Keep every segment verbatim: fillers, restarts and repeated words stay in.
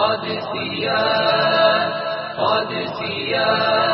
قادسية قادسية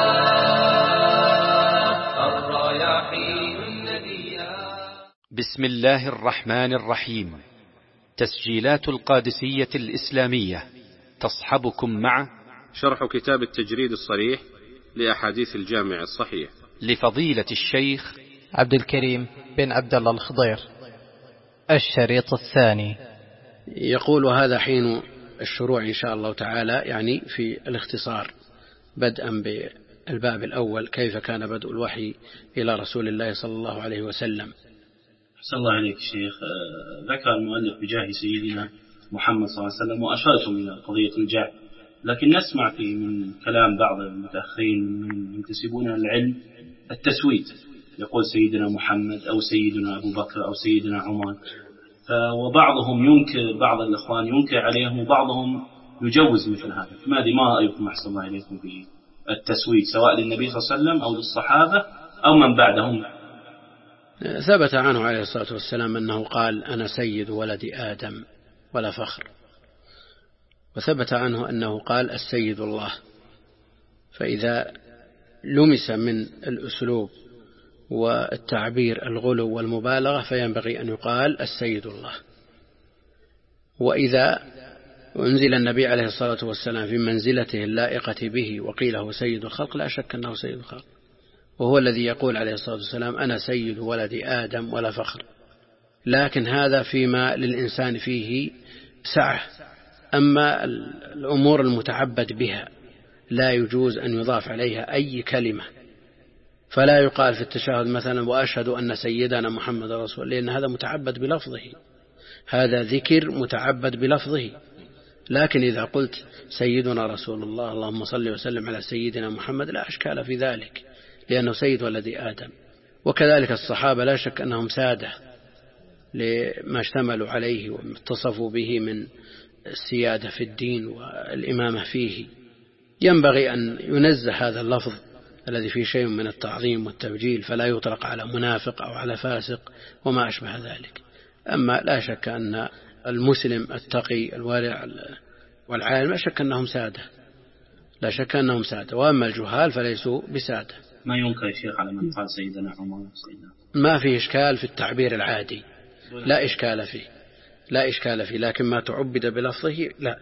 الرياحين الندية. بسم الله الرحمن الرحيم. تسجيلات القادسية الإسلامية تصحبكم مع شرح كتاب التجريد الصريح لأحاديث الجامع الصحيح لفضيلة الشيخ عبد الكريم بن عبد الله الخضير. الشريط الثاني. يقول هذا حين الشروع إن شاء الله تعالى، يعني في الاختصار، بدءا بالباب الأول: كيف كان بدء الوحي إلى رسول الله صلى الله عليه وسلم. أحسن الله عليك شيخ. ذكر المؤلف بجاه سيدنا محمد صلى الله عليه وسلم وأشارتم إلى قضية الجاه، لكن نسمع في من كلام بعض المتأخرين من ينتسبون العلم التسويد، يقول سيدنا محمد أو سيدنا أبو بكر أو سيدنا عمر، وبعضهم ينكر، بعض الإخوان ينكر عليهم وبعضهم يجوز مثل هذا. ما أدري، ما رأيكم أحسن الله عليكم في التسويد سواء للنبي صلى الله عليه وسلم أو للصحابة أو من بعدهم؟ ثبت عنه عليه الصلاة والسلام أنه قال: أنا سيد ولد آدم ولا فخر. وثبت عنه أنه قال: السيد الله. فإذا لمس من الأسلوب والتعبير الغلو والمبالغة فينبغي أن يقال السيد الله. وإذا أنزل النبي عليه الصلاة والسلام في منزلته اللائقة به وقيل هو سيد الخلق، لا شك أنه سيد الخلق، وهو الذي يقول عليه الصلاة والسلام: أنا سيد ولد آدم ولا فخر. لكن هذا فيما للإنسان فيه سعة. أما الأمور المتعبد بها لا يجوز أن يضاف عليها أي كلمة، فلا يقال في التشهد مثلا: وأشهد أن سيدنا محمد رسول، لأن هذا متعبد بلفظه، هذا ذكر متعبد بلفظه. لكن إذا قلت سيدنا رسول الله اللهم صل وسلم على سيدنا محمد لا أشكال في ذلك، لأنه سيد ولد آدم. وكذلك الصحابة لا شك أنهم سادة لما اشتملوا عليه واتصفوا به من السيادة في الدين والإمامة فيه. ينبغي أن ينزه هذا اللفظ الذي فيه شيء من التعظيم والتبجيل، فلا يطلق على منافق أو على فاسق وما أشبه ذلك. أما لا شك أن المسلم التقي الورع والعالم لا شك أنهم سادة، لا شك أنهم سادة. وأما الجهال فليسوا بسادة. ما ينكر شيخ على من قال سيدنا عمر سيدنا، ما فيه إشكال في التعبير العادي، لا إشكال فيه، لا إشكال فيه. لكن ما تعبد بلفظه لا.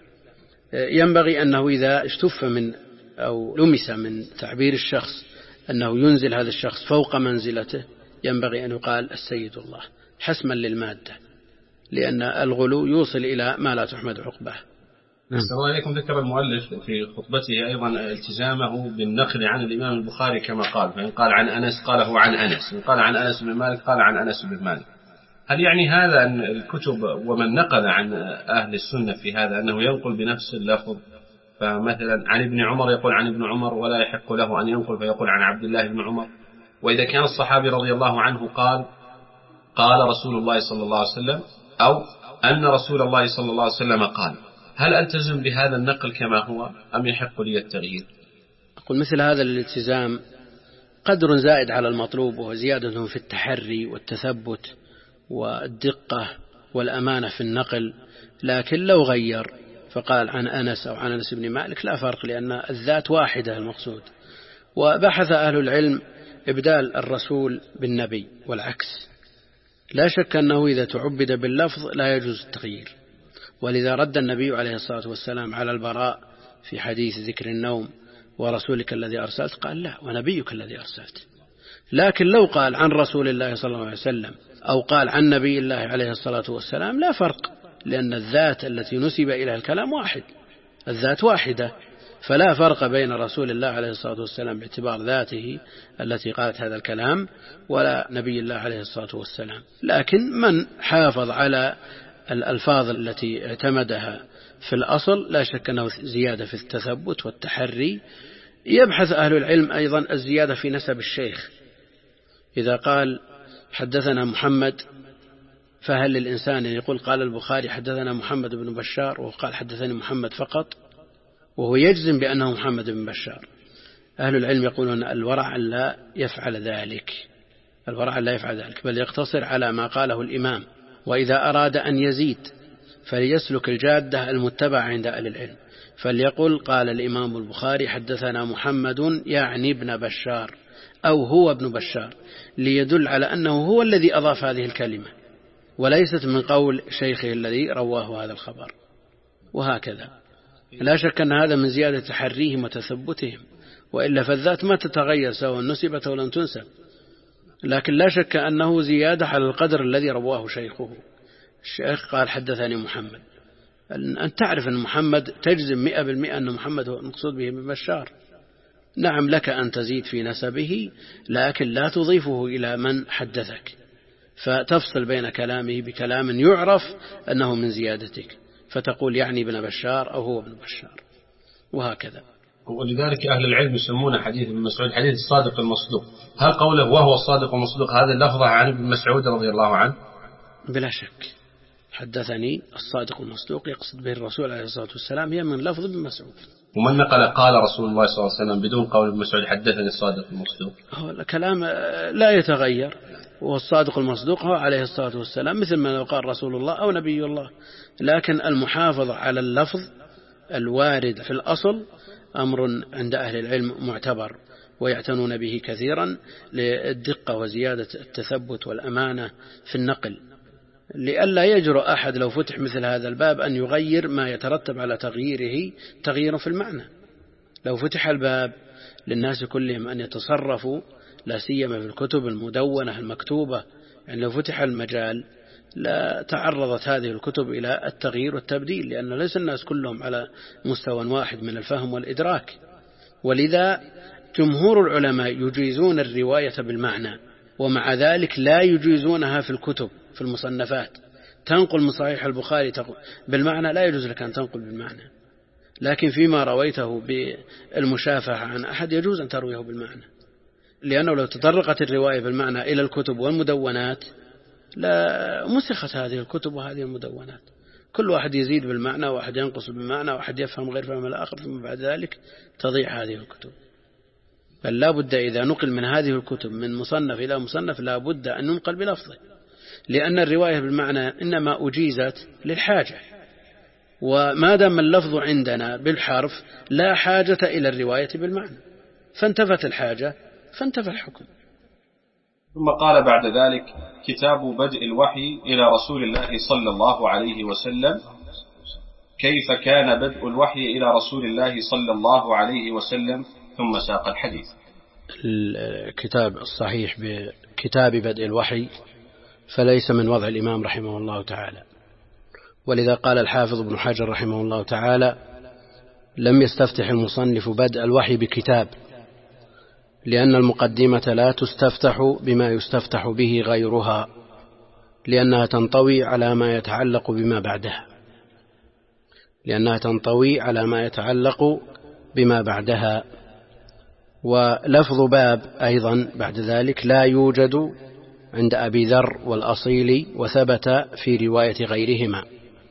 ينبغي أنه إذا اشتف من أو لمس من تعبير الشخص أنه ينزل هذا الشخص فوق منزلته، ينبغي أن يقال السيد الله حسما للمادة، لأن الغلو يوصل إلى ما لا تحمد عقباه. السلام عليكم. ذكر المؤلف في خطبته أيضا التزامه بالنقل عن الإمام البخاري كما قال، فإن قال عن أنس قاله عن أنس، إن قال عن أنس بن مالك قال عن أنس بن مالك. هل يعني هذا أن الكتب ومن نقل عن أهل السنة في هذا أنه ينقل بنفس اللفظ؟ فمثلا عن ابن عمر يقول عن ابن عمر ولا يحق له أن ينقل فيقول عن عبد الله بن عمر. وإذا كان الصحابي رضي الله عنه قال قال رسول الله صلى الله عليه وسلم أو أن رسول الله صلى الله عليه وسلم قال، هل ألتزم بهذا النقل كما هو أم يحق لي التغيير؟ أقول مثل هذا الالتزام قدر زائد على المطلوب، وهو زيادة في التحري والتثبت والدقة والأمانة في النقل. لكن لو غير فقال عن أنس أو عن أنس بن مالك لا فرق، لأن الذات واحدة المقصود. وبحث أهل العلم إبدال الرسول بالنبي والعكس. لا شك أنه إذا تعبد باللفظ لا يجوز التغيير، ولذا رد النبي عليه الصلاة والسلام على البراء في حديث ذكر النوم: ورسولك الذي أرسلت، قال: لا، ونبيك الذي أرسلت. لكن لو قال عن رسول الله صلى الله عليه وسلم أو قال عن نبي الله عليه الصلاة والسلام لا فرق، لأن الذات التي نسب إلى الكلام واحد، الذات واحدة، فلا فرق بين رسول الله عليه الصلاة والسلام باعتبار ذاته التي قالت هذا الكلام ولا نبي الله عليه الصلاة والسلام. لكن من حافظ على الألفاظ التي اعتمدها في الأصل لا شك أنه زيادة في التثبت والتحري. يبحث أهل العلم أيضا الزيادة في نسب الشيخ. إذا قال حدثنا محمد، فهل للإنسان يقول قال البخاري حدثنا محمد بن بشار وقال حدثني محمد فقط، وهو يجزم بأنه محمد بن بشار؟ أهل العلم يقولون الورع لا يفعل ذلك، الورع لا يفعل ذلك، بل يقتصر على ما قاله الإمام. وإذا أراد أن يزيد فليسلك الجادة المتبع عند أهل العلم، فليقل قال الإمام البخاري حدثنا محمد يعني ابن بشار أو هو ابن بشار، ليدل على أنه هو الذي أضاف هذه الكلمة وليست من قول شيخه الذي رواه هذا الخبر. وهكذا لا شك أن هذا من زيادة تحريهم وتثبتهم، وإلا فالذات ما تتغير سواء نسبت أو لم تنسب، لكن لا شك أنه زيادة على القدر الذي رواه شيخه. الشيخ قال حدثني محمد، أن تعرف أن محمد تجزم مئة بالمئة أن محمد هو المقصود به ابن بشار. نعم لك أن تزيد في نسبه، لكن لا تضيفه إلى من حدثك، فتفصل بين كلامه بكلام يعرف أنه من زيادتك، فتقول يعني ابن بشار أو هو ابن بشار، وهكذا. ولذلك أهل العلم يسمون حديث ابن مسعود حديث الصادق المصدوق. هل قوله وهو الصادق المصدوق هذا اللفظة عن ابن مسعود رضي الله عنه؟ بلا شك حدثني الصادق المصدوق يقصد به الرسول عليه الصلاة والسلام، هي من لفظ ابن مسعود. ومن نقل قال رسول الله صلى الله عليه وسلم بدون قول ابن مسعود حدثني الصادق المصدوق؟ هو الكلام لا يتغير، والصادق المصدوق هو عليه الصلاة والسلام مثل ما لو قال رسول الله أو نبي الله، لكن المحافظة على اللفظ الوارد في الأصل أمر عند أهل العلم معتبر، ويعتنون به كثيرا للدقة وزيادة التثبت والأمانة في النقل، لئلا يجرؤ أحد لو فتح مثل هذا الباب أن يغير ما يترتب على تغييره تغيير في المعنى. لو فتح الباب للناس كلهم أن يتصرفوا، لا سيما في الكتب المدونة المكتوبة، يعني لو فتح المجال لا تعرضت هذه الكتب إلى التغيير والتبديل، لأن ليس الناس كلهم على مستوى واحد من الفهم والإدراك. ولذا جمهور العلماء يجيزون الرواية بالمعنى، ومع ذلك لا يجيزونها في الكتب في المصنفات. تنقل من صحيح البخاري بالمعنى لا يجوز لك أن تنقل بالمعنى، لكن فيما رويته بالمشافهة عن أحد يجوز أن ترويه بالمعنى، لأنه لو تطرقت الرواية بالمعنى إلى الكتب والمدونات لا مسخت هذه الكتب وهذه المدونات، كل واحد يزيد بالمعنى وواحد ينقص بالمعنى وواحد يفهم غير فهم الآخر، ثم بعد ذلك تضيع هذه الكتب. بل لا بد إذا نقل من هذه الكتب من مصنف إلى مصنف لا بد أن ننقل بلفظه، لأن الرواية بالمعنى إنما أجيزت للحاجة، وما دام اللفظ عندنا بالحرف لا حاجة إلى الرواية بالمعنى، فانتفت الحاجة فانتفى الحكم. ثم قال بعد ذلك كتاب بدء الوحي إلى رسول الله صلى الله عليه وسلم. كيف كان بدء الوحي إلى رسول الله صلى الله عليه وسلم؟ ثم ساق الحديث. الكتاب الصحيح بكتاب بدء الوحي فليس من وضع الإمام رحمه الله تعالى، ولذا قال الحافظ ابن حجر رحمه الله تعالى لم يستفتح المصنف بدء الوحي بكتاب، لأن المقدمة لا تستفتح بما يستفتح به غيرها، لأنها تنطوي على ما يتعلق بما بعدها لأنها تنطوي على ما يتعلق بما بعدها ولفظ باب أيضا بعد ذلك لا يوجد عند أبي ذر والأصيلي، وثبت في رواية غيرهما.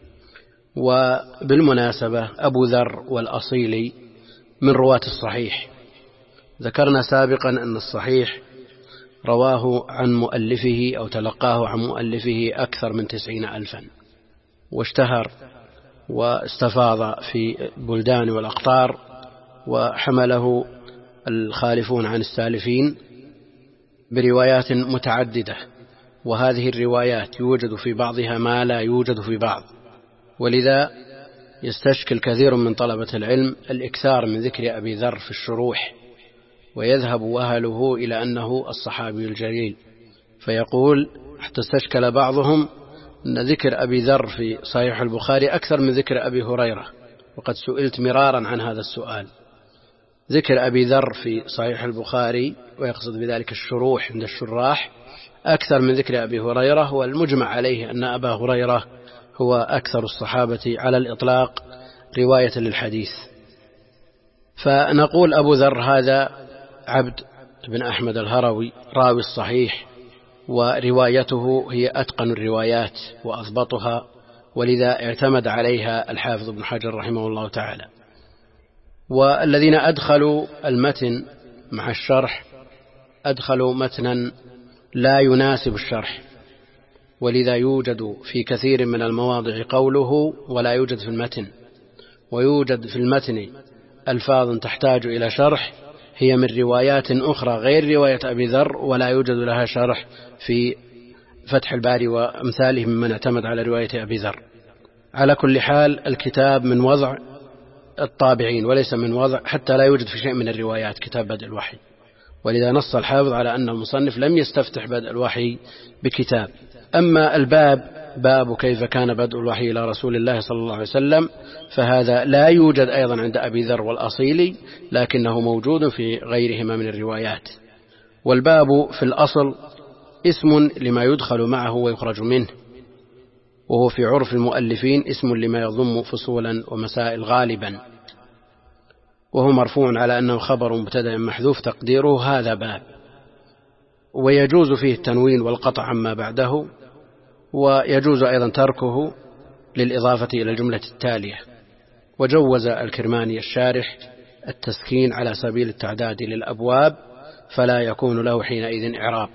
وبالمناسبة أبو ذر والأصيلي من رواة الصحيح، ذكرنا سابقا أن الصحيح رواه عن مؤلفه أو تلقاه عن مؤلفه أكثر من تسعين ألفا، واشتهر واستفاض في البلدان والأقطار، وحمله الخالفون عن السالفين بروايات متعددة، وهذه الروايات يوجد في بعضها ما لا يوجد في بعض، ولذا يستشكل كثير من طلبة العلم الإكثار من ذكر أبي ذر في الشروح، ويذهب أهله إلى أنه الصحابي الجليل، فيقول حتى استشكل بعضهم أن ذكر أبي ذر في صحيح البخاري أكثر من ذكر أبي هريرة، وقد سئلت مرارا عن هذا السؤال. ذكر أبي ذر في صحيح البخاري ويقصد بذلك الشروح عند الشراح أكثر من ذكر أبي هريرة، والمجمع عليه أن أبا هريرة هو أكثر الصحابة على الإطلاق رواية للحديث. فنقول أبو ذر هذا عبد بن أحمد الهروي راوي الصحيح، وروايته هي أتقن الروايات وأضبطها، ولذا اعتمد عليها الحافظ ابن حجر رحمه الله تعالى. والذين أدخلوا المتن مع الشرح أدخلوا متنا لا يناسب الشرح، ولذا يوجد في كثير من المواضع قوله ولا يوجد في المتن، ويوجد في المتن ألفاظ تحتاج إلى شرح هي من روايات أخرى غير رواية أبي ذر ولا يوجد لها شرح في فتح الباري وأمثاله ممن اعتمد على رواية أبي ذر. على كل حال الكتاب من وضع الطابعين وليس من وضع، حتى لا يوجد في شيء من الروايات كتاب بدء الوحي، ولذا نص الحافظ على أن المصنف لم يستفتح بدء الوحي بكتاب. أما الباب باب كيف كان بدء الوحي إلى رسول الله صلى الله عليه وسلم فهذا لا يوجد أيضا عند أبي ذر والأصيلي، لكنه موجود في غيرهما من الروايات. والباب في الأصل اسم لما يدخل معه ويخرج منه، وهو في عرف المؤلفين اسم لما يضم فصولا ومسائل غالبا، وهو مرفوع على أنه خبر مبتدأ محذوف تقديره هذا باب، ويجوز فيه التنوين والقطع عما بعده، ويجوز أيضا تركه للإضافة إلى الجملة التالية. وجوز الكرماني الشارح التسكين على سبيل التعداد للأبواب فلا يكون له حينئذ إعراب.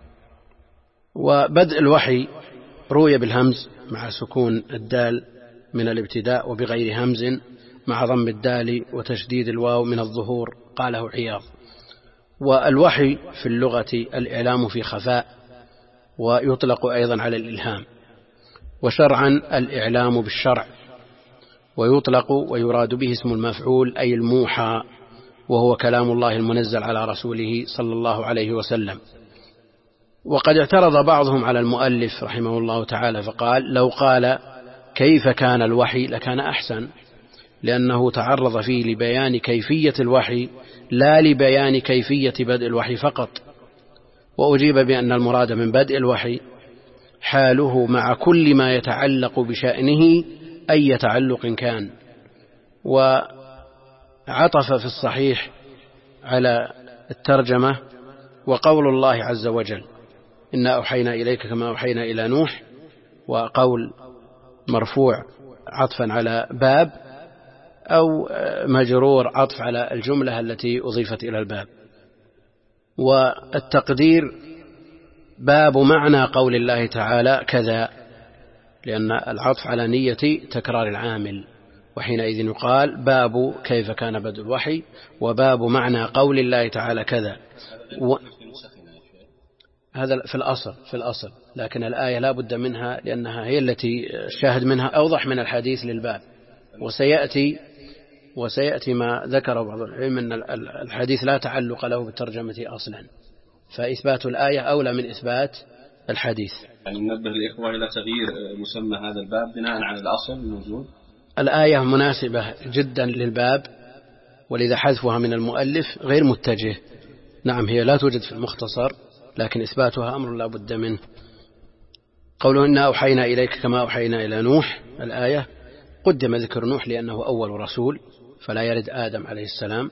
وبدء الوحي روي بالهمز مع سكون الدال من الابتداء، وبغير همز مع ضم الدال وتشديد الواو من الظهور، قاله عياض. والوحي في اللغة الإعلام في خفاء، ويطلق أيضا على الإلهام، وشرعا الإعلام بالشرع، ويطلق ويراد به اسم المفعول أي الموحى، وهو كلام الله المنزل على رسوله صلى الله عليه وسلم. وقد اعترض بعضهم على المؤلف رحمه الله تعالى فقال لو قال كيف كان الوحي لكان أحسن، لأنه تعرض فيه لبيان كيفية الوحي لا لبيان كيفية بدء الوحي فقط. وأجيب بأن المراد من بدء الوحي حاله مع كل ما يتعلق بشأنه أي تعلق كان. وعطف في الصحيح على الترجمة وقول الله عز وجل إنا أوحينا إليك كما أوحينا إلى نوح، وقول مرفوع عطفا على باب، أو مجرور عطف على الجملة التي أضيفت إلى الباب. والتقدير باب معنى قول الله تعالى كذا، لأن العطف على نية تكرار العامل، وحينئذ يقال باب كيف كان بدء الوحي وباب معنى قول الله تعالى كذا. و... هذا في الأصل في الأصل لكن الآية لا بد منها لأنها هي التي شاهد منها أوضح من الحديث للباب. وسيأتي وسيأتي ما ذكر بعض العلم أن الحديث لا تعلق له بالترجمة أصلا، فإثبات الآية أولى من إثبات الحديث. يعني ننبه الإخوة إلى تغيير مسمى هذا الباب بناء على الأصل الموجود. الآية مناسبة جدا للباب، ولذا حذفها من المؤلف غير متجه. نعم هي لا توجد في المختصر، لكن إثباتها أمر لا بد منه. قوله إنا أوحينا إليك كما أوحينا إلى نوح، الآية قدم ذكر نوح لأنه أول رسول فلا يرد آدم عليه السلام،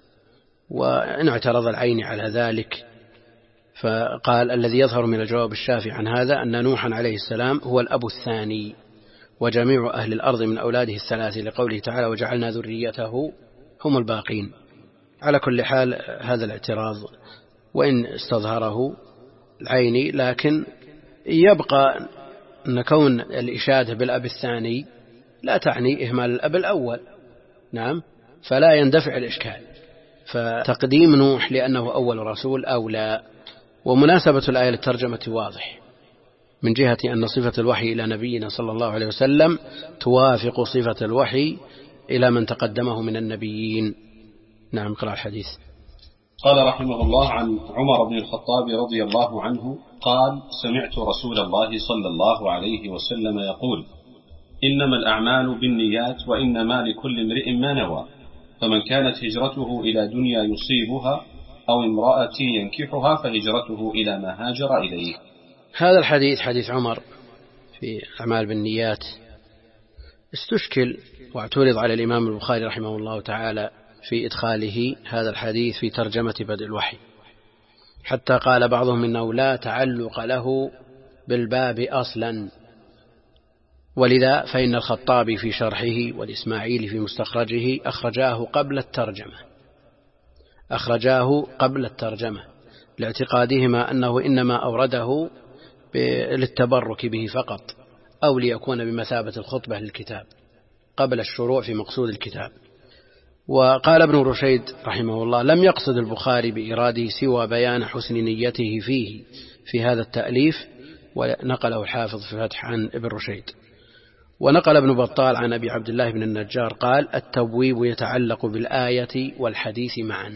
وإن اعترض العين على ذلك فقال الذي يظهر من الجواب الشافي عن هذا أن نوحا عليه السلام هو الأب الثاني وجميع أهل الأرض من أولاده الثلاثة، لقوله تعالى وجعلنا ذريته هم الباقين. على كل حال هذا الاعتراض وإن استظهره العيني، لكن يبقى أن كون الإشادة بالأب الثاني لا تعني إهمال الأب الأول. نعم فلا يندفع الإشكال، فتقديم نوح لأنه أول رسول أولى. ومناسبة الآية للترجمة واضح من جهة أن صفة الوحي إلى نبينا صلى الله عليه وسلم توافق صفة الوحي إلى من تقدمه من النبيين. نعم قرأ الحديث. قال رحمه الله عن عمر بن الخطاب رضي الله عنه قال سمعت رسول الله صلى الله عليه وسلم يقول إنما الأعمال بالنيات وإنما لكل امرئ ما نوى، فمن كانت هجرته إلى دنيا يصيبها أو امرأة ينكحها فهجرته إلى ما هاجر إليه. هذا الحديث حديث عمر في أعمال بالنيات استشكل واعترض على الإمام البخاري رحمه الله تعالى في إدخاله هذا الحديث في ترجمة بدء الوحي، حتى قال بعضهم إنه لا تعلق له بالباب أصلا. ولذا فإن الخطابي في شرحه والإسماعيلي في مستخرجه أخرجاه قبل الترجمة أخرجاه قبل الترجمة لاعتقادهما أنه إنما أورده للتبرك به فقط، أو ليكون بمثابة الخطبة للكتاب قبل الشروع في مقصود الكتاب. وقال ابن رشيد رحمه الله: لم يقصد البخاري بإراده سوى بيان حسن نيته فيه في هذا التأليف، ونقله الحافظ في الفتح عن ابن رشيد. ونقل ابن بطال عن أبي عبد الله بن النجار قال: التبويب يتعلق بالآية والحديث معا.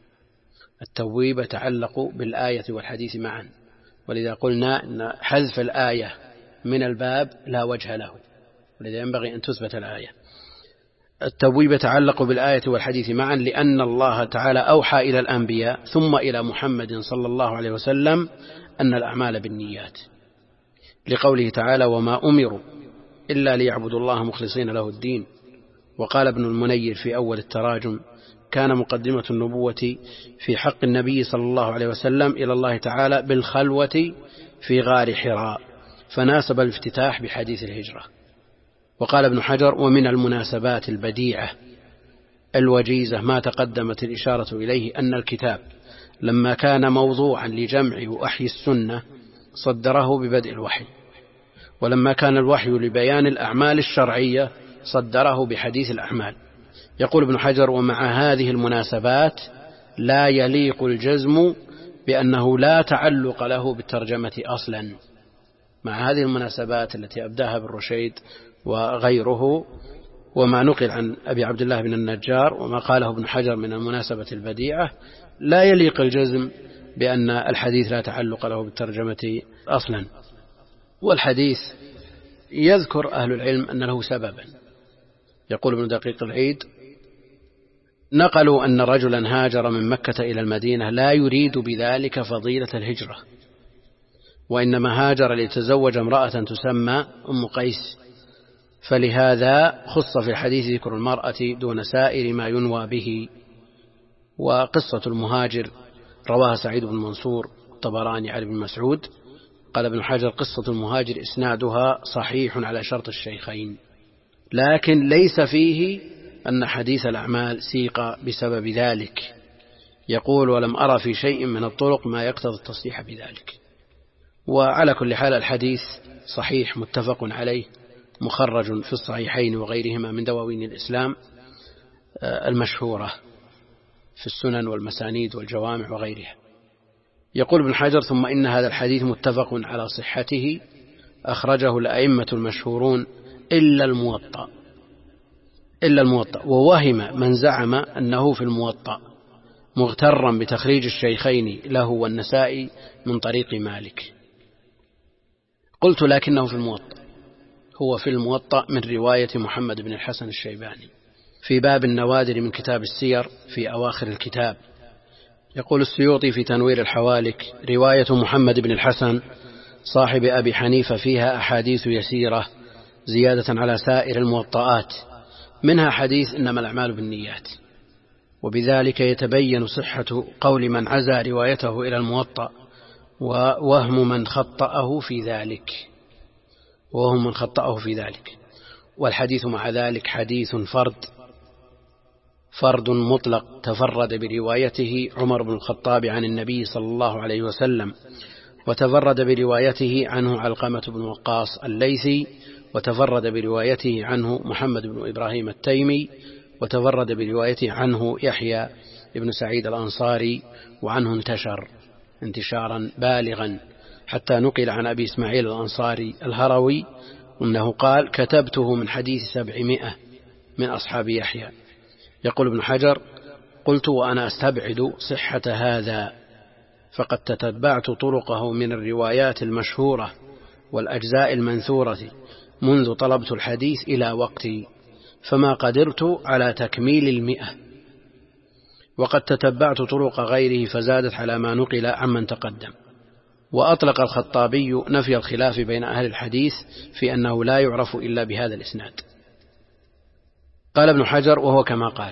التبويب يتعلق بالآية والحديث معا، ولذا قلنا أن حذف الآية من الباب لا وجه له، ولذا ينبغي أن تثبت الآية. التبويب يتعلق بالآية والحديث معا لأن الله تعالى أوحى إلى الأنبياء ثم إلى محمد صلى الله عليه وسلم أن الأعمال بالنيات، لقوله تعالى: وما أمروا إلا ليعبدوا الله مخلصين له الدين. وقال ابن المنير في أول التراجم: كان مقدمة النبوة في حق النبي صلى الله عليه وسلم إلى الله تعالى بالخلوة في غار حراء، فناسب الافتتاح بحديث الهجرة. وقال ابن حجر: ومن المناسبات البديعة الوجيزة ما تقدمت الإشارة إليه أن الكتاب لما كان موضوعا لجمع وأحيي السنة صدره ببدء الوحي، ولما كان الوحي لبيان الأعمال الشرعية صدره بحديث الأعمال. يقول ابن حجر: ومع هذه المناسبات لا يليق الجزم بأنه لا تعلق له بالترجمة أصلا. مع هذه المناسبات التي أبداها ابن رشيد وغيره، وما نقل عن أبي عبد الله بن النجار، وما قاله ابن حجر من المناسبة البديعة، لا يليق الجزم بأن الحديث لا تعلق له بالترجمة أصلا. والحديث يذكر أهل العلم أن له سببا. يقول ابن دقيق العيد: نقلوا أن رجلا هاجر من مكة إلى المدينة لا يريد بذلك فضيلة الهجرة، وإنما هاجر ليتزوج امرأة تسمى أم قيس، فلهذا خص في الحديث ذكر المرأة دون سائر ما ينوى به. وقصة المهاجر رواها سعيد بن منصور الطبراني عن ابن مسعود. قال ابن حجر: قصة المهاجر إسنادها صحيح على شرط الشيخين، لكن ليس فيه أن حديث الأعمال سيق بسبب ذلك. يقول: ولم أرى في شيء من الطرق ما يقتضي التصريح بذلك. وعلى كل حال الحديث صحيح متفق عليه، مخرج في الصحيحين وغيرهما من دواوين الإسلام المشهورة في السنن والمسانيد والجوامع وغيرها. يقول ابن حجر: ثم إن هذا الحديث متفق على صحته، أخرجه الأئمة المشهورون إلا الموطأ إلا الموطأ ووهم من زعم أنه في الموطأ، مغترا بتخريج الشيخين له والنسائي من طريق مالك. قلت: لكنه في الموطأ، هو في الموطأ من رواية محمد بن الحسن الشيباني في باب النوادر من كتاب السير في أواخر الكتاب. يقول السيوطي في تنوير الحوالك: رواية محمد بن الحسن صاحب أبي حنيفة فيها أحاديث يسيرة زيادة على سائر الموطئات، منها حديث إنما الأعمال بالنيات، وبذلك يتبين صحة قول من عزى روايته إلى الموطأ، ووهم من خطأه في ذلك وهم من خطأه في ذلك والحديث مع ذلك حديث فرد فرد مطلق تفرد بروايته عمر بن الخطاب عن النبي صلى الله عليه وسلم، وتفرد بروايته عنه علقمة بن وقاص الليثي، وتفرد بروايته عنه محمد بن إبراهيم التيمي، وتفرد بروايته عنه يحيى بن سعيد الأنصاري، وعنه انتشر انتشارا بالغا حتى نقل عن أبي إسماعيل الأنصاري الهروي أنه قال: كتبته من حديث سبعمائة من أصحاب يحيى. يقول ابن حجر: قلت وأنا أستبعد صحة هذا، فقد تتبعت طرقه من الروايات المشهورة والأجزاء المنثورة منذ طلبت الحديث إلى وقتي، فما قدرت على تكميل المئة، وقد تتبعت طرق غيره فزادت على ما نقل عمن تقدم. وأطلق الخطابي نفي الخلاف بين أهل الحديث في أنه لا يعرف إلا بهذا الإسناد. قال ابن حجر: وهو كما قال،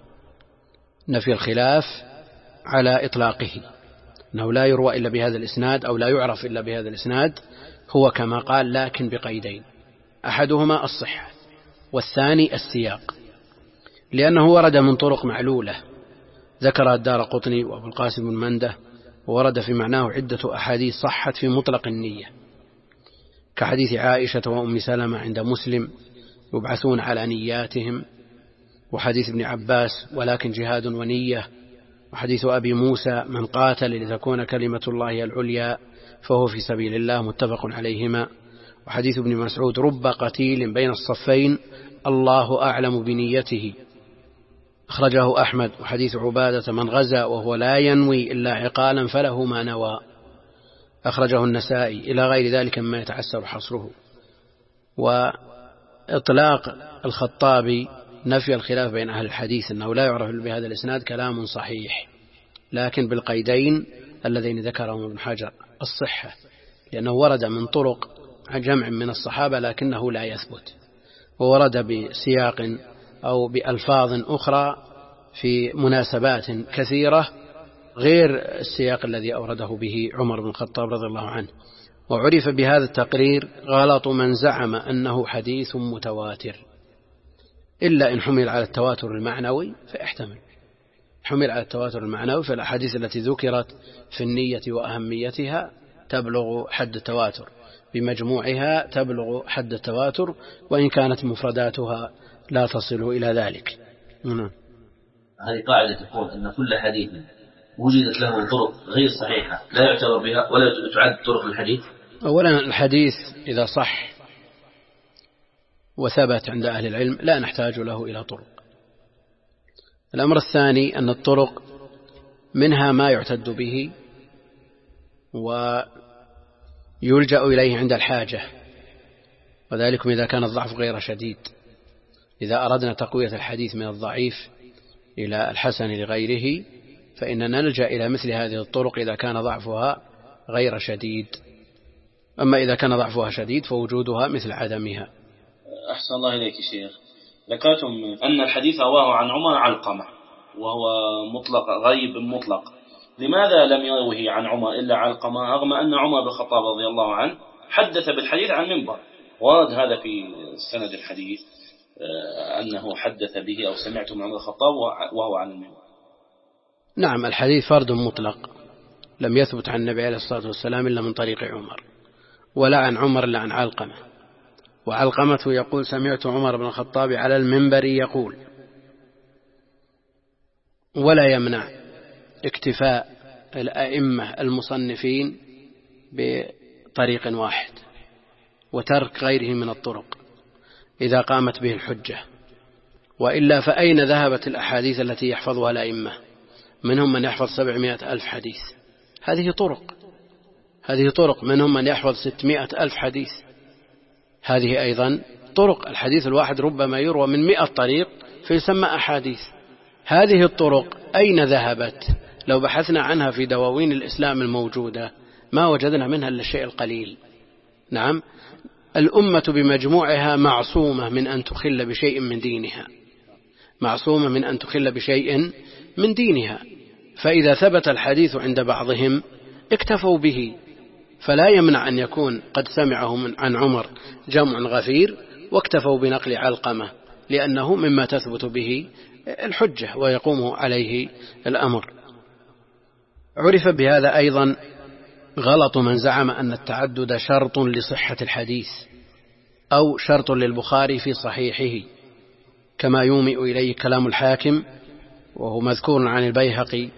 نفي الخلاف على إطلاقه، أنه لا يروى إلا بهذا الإسناد أو لا يعرف إلا بهذا الإسناد، هو كما قال، لكن بقيدين: أحدهما الصحة، والثاني السياق، لأنه ورد من طرق معلولة ذكرها الدارقطني وأبو القاسم بن منده ورد في معناه عدة أحاديث صحت في مطلق النية، كحديث عائشة وأم سلمة عند مسلم يبعثون على نياتهم، وحديث ابن عباس ولكن جهاد ونية، وحديث أبي موسى من قاتل لتكون كلمة الله العليا فهو في سبيل الله، متفق عليهما، وحديث ابن مسعود رب قتيل بين الصفين الله أعلم بنيته، أخرجه أحمد، وحديث عبادة من غزا وهو لا ينوي إلا عقالا فله ما نوى، أخرجه النسائي، إلى غير ذلك مما يتعسر حصره. وإطلاق الخطابي نفي الخلاف بين أهل الحديث أنه لا يعرف بهذا الإسناد كلام صحيح، لكن بالقيدين اللذين ذكرهم ابن حجر: الصحة، لأنه ورد من طرق جمع من الصحابة لكنه لا يثبت، وورد بسياق أو بألفاظ أخرى في مناسبات كثيرة غير السياق الذي أورده به عمر بن الخطاب رضي الله عنه. وعرف بهذا التقرير غلط من زعم أنه حديث متواتر، إلا إن حمل على التواتر المعنوي فيحتمل، حمل على التواتر المعنوي فالأحاديث التي ذكرت في النية وأهميتها تبلغ حد التواتر، بمجموعها تبلغ حد التواتر، وإن كانت مفرداتها لا تصل إلى ذلك. نعم. هذه قاعدة تقول أن كل حديث وجدت له طرق غير صحيحة لا يعتبر بها ولا تعد طرق الحديث. أولا الحديث إذا صح وثبت عند أهل العلم لا نحتاج له إلى طرق. الأمر الثاني أن الطرق منها ما يعتد به ويلجأ إليه عند الحاجة، وذلك إذا كان الضعف غير شديد. إذا أردنا تقوية الحديث من الضعيف إلى الحسن لغيره فإننا نلجأ إلى مثل هذه الطرق إذا كان ضعفها غير شديد، أما إذا كان ضعفها شديد فوجودها مثل عدمها. أحسن الله إليك شيخ، ذكرتم أن الحديث رواه عن عمر علقمة وهو مطلق غيب مطلق، لماذا لم يروه عن عمر إلا علقمة رغم أن عمر بن الخطاب رضي الله عنه حدث بالحديث عن منبر؟ ورد هذا في سند الحديث أنه حدث به أو سمعت من عمر الخطاب وهو عن المنبر. نعم، الحديث فرد مطلق لم يثبت عن النبي عليه الصلاة والسلام إلا من طريق عمر، ولا عن عمر إلا عن علقمة، وعلقمة يقول سمعت عمر بن الخطاب على المنبر يقول. ولا يمنع اكتفاء الأئمة المصنفين بطريق واحد وترك غيره من الطرق إذا قامت به الحجة، وإلا فأين ذهبت الأحاديث التي يحفظها الأئمة؟ منهم من يحفظ سبعمائة ألف حديث، هذه طرق هذه طرق منهم من يحفظ ستمائة ألف حديث، هذه أيضا طرق. الحديث الواحد ربما يروى من مئة طريق فيسمى أحاديث. هذه الطرق أين ذهبت؟ لو بحثنا عنها في دواوين الإسلام الموجودة ما وجدنا منها إلا الشيء القليل. نعم، الأمة بمجموعها معصومة من أن تخل بشيء من دينها، معصومة من أن تخل بشيء من دينها، فإذا ثبت الحديث عند بعضهم اكتفوا به، فلا يمنع أن يكون قد سمعه عن عمر جمع غفير واكتفوا بنقل علقمة، لأنه مما تثبت به الحجة ويقوم عليه الأمر. عرف بهذا أيضا غلط من زعم أن التعدد شرط لصحة الحديث أو شرط للبخاري في صحيحه، كما يومئ إليه كلام الحاكم، وهو مذكور عن البيهقي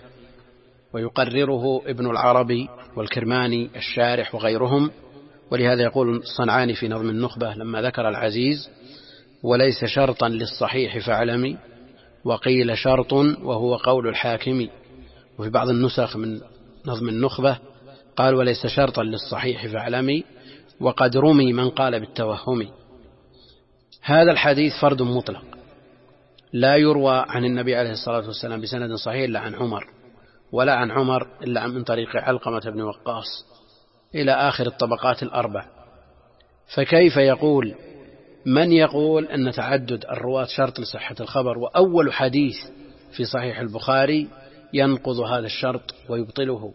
ويقرره ابن العربي والكرماني الشارح وغيرهم. ولهذا يقول الصنعاني في نظم النخبة لما ذكر العزيز: وليس شرطا للصحيح فاعلمي، وقيل شرط وهو قول الحاكم. وفي بعض النسخ من نظم النخبة قال: وليس شرطا للصحيح فاعلمي، وقد رمي من قال بالتوهم. هذا الحديث فرد مطلق لا يروى عن النبي عليه الصلاة والسلام بسند صحيح إلا عن عمر، ولا عن عمر إلا من طريق علقمة بن وقاص إلى آخر الطبقات الأربع. فكيف يقول من يقول أن تعدد الرواة شرط لصحة الخبر، وأول حديث في صحيح البخاري ينقض هذا الشرط ويبطله،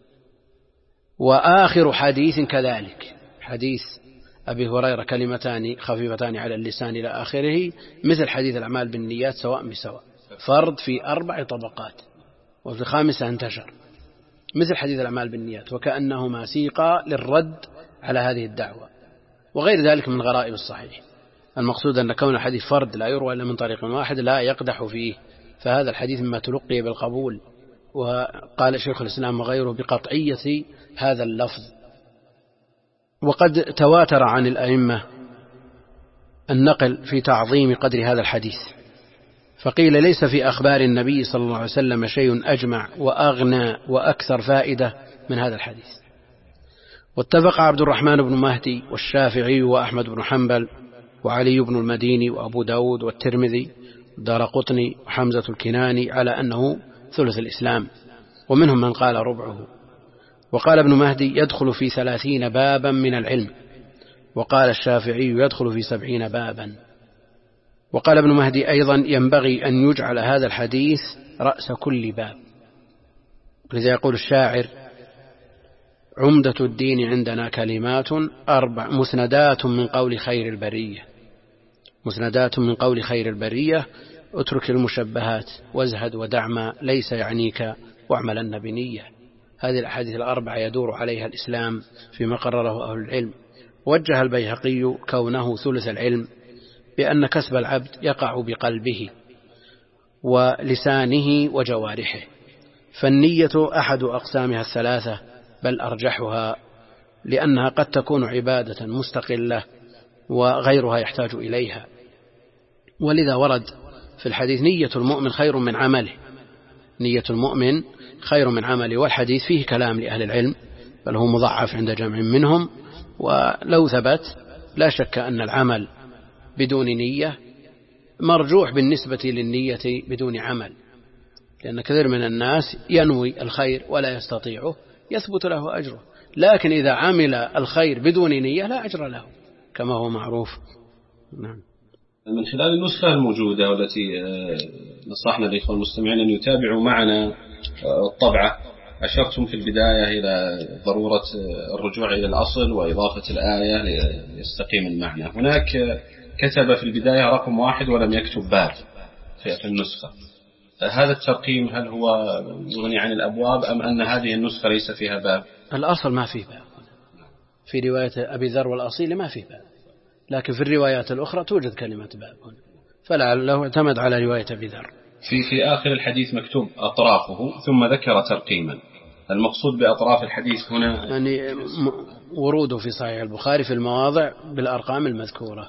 وآخر حديث كذلك، حديث أبي هريرة كلمتان خفيفتان على اللسان إلى آخره، مثل حديث الأعمال بالنيات سواء بسواء، فرد في أربع طبقات، وفي الخامسة انتشر. مثل حديث الأعمال بالنيات، وكأنهما سيقا للرد على هذه الدعوة، وغير ذلك من غرائب الصحيح. المقصود أن كون الحديث فرد لا يروى إلا من طريق واحد لا يقدح فيه، فهذا الحديث مما تلقي بالقبول. وقال شيخ الإسلام وغيره بقطعية هذا اللفظ. وقد تواتر عن الأئمة النقل في تعظيم قدر هذا الحديث، فقيل ليس في أخبار النبي صلى الله عليه وسلم شيء أجمع وأغنى وأكثر فائدة من هذا الحديث. واتفق عبد الرحمن بن مهدي والشافعي وأحمد بن حنبل وعلي بن المديني وأبو داود والترمذي والدارقطني وحمزة الكناني على أنه ثلث الإسلام، ومنهم من قال ربعه. وقال ابن مهدي يدخل في ثلاثين بابا من العلم، وقال الشافعي يدخل في سبعين بابا. وقال ابن مهدي أيضا ينبغي أن يجعل هذا الحديث رأس كل باب، لذا يقول الشاعر عمدة الدين عندنا كلمات أربع مسندات من قول خير البرية، مسندات من قول خير البرية اترك المشبهات وازهد ودع ما ليس يعنيك واعملن بنية. هذه الأحاديث الأربعة يدور عليها الإسلام فيما قرره أهل العلم. وجه البيهقي كونه ثلث العلم بأن كسب العبد يقع بقلبه ولسانه وجوارحه، فالنية أحد أقسامها الثلاثة بل أرجحها، لأنها قد تكون عبادة مستقلة وغيرها يحتاج إليها. ولذا ورد في الحديث نية المؤمن خير من عمله، نية المؤمن خير من عمله. والحديث فيه كلام لأهل العلم بل هو مضعف عند جمع منهم، ولو ثبت لا شك أن العمل بدون نية مرجوح بالنسبة للنية بدون عمل، لأن كثير من الناس ينوي الخير ولا يستطيعه يثبت له أجره، لكن إذا عمل الخير بدون نية لا أجر له كما هو معروف. نعم. من خلال النسخة الموجودة والتي نصحنا الإخوة المستمعين أن يتابعوا معنا الطبعة، أشرتم في البداية إلى ضرورة الرجوع إلى الأصل وإضافة الآية ليستقيم المعنى. هناك كتب في البداية رقم واحد ولم يكتب باب في النسخة، هذا الترقيم هل هو يغني عن الأبواب أم أن هذه النسخة ليس فيها باب؟ الأصل ما فيه باب، في رواية أبي ذر والأصيل ما فيه باب، لكن في الروايات الأخرى توجد كلمة باب، فلعله اعتمد على رواية أبي ذر. في في آخر الحديث مكتوب أطرافه ثم ذكر ترقيما، المقصود بأطراف الحديث هنا يعني وروده في صحيح البخاري في المواضع بالأرقام المذكورة.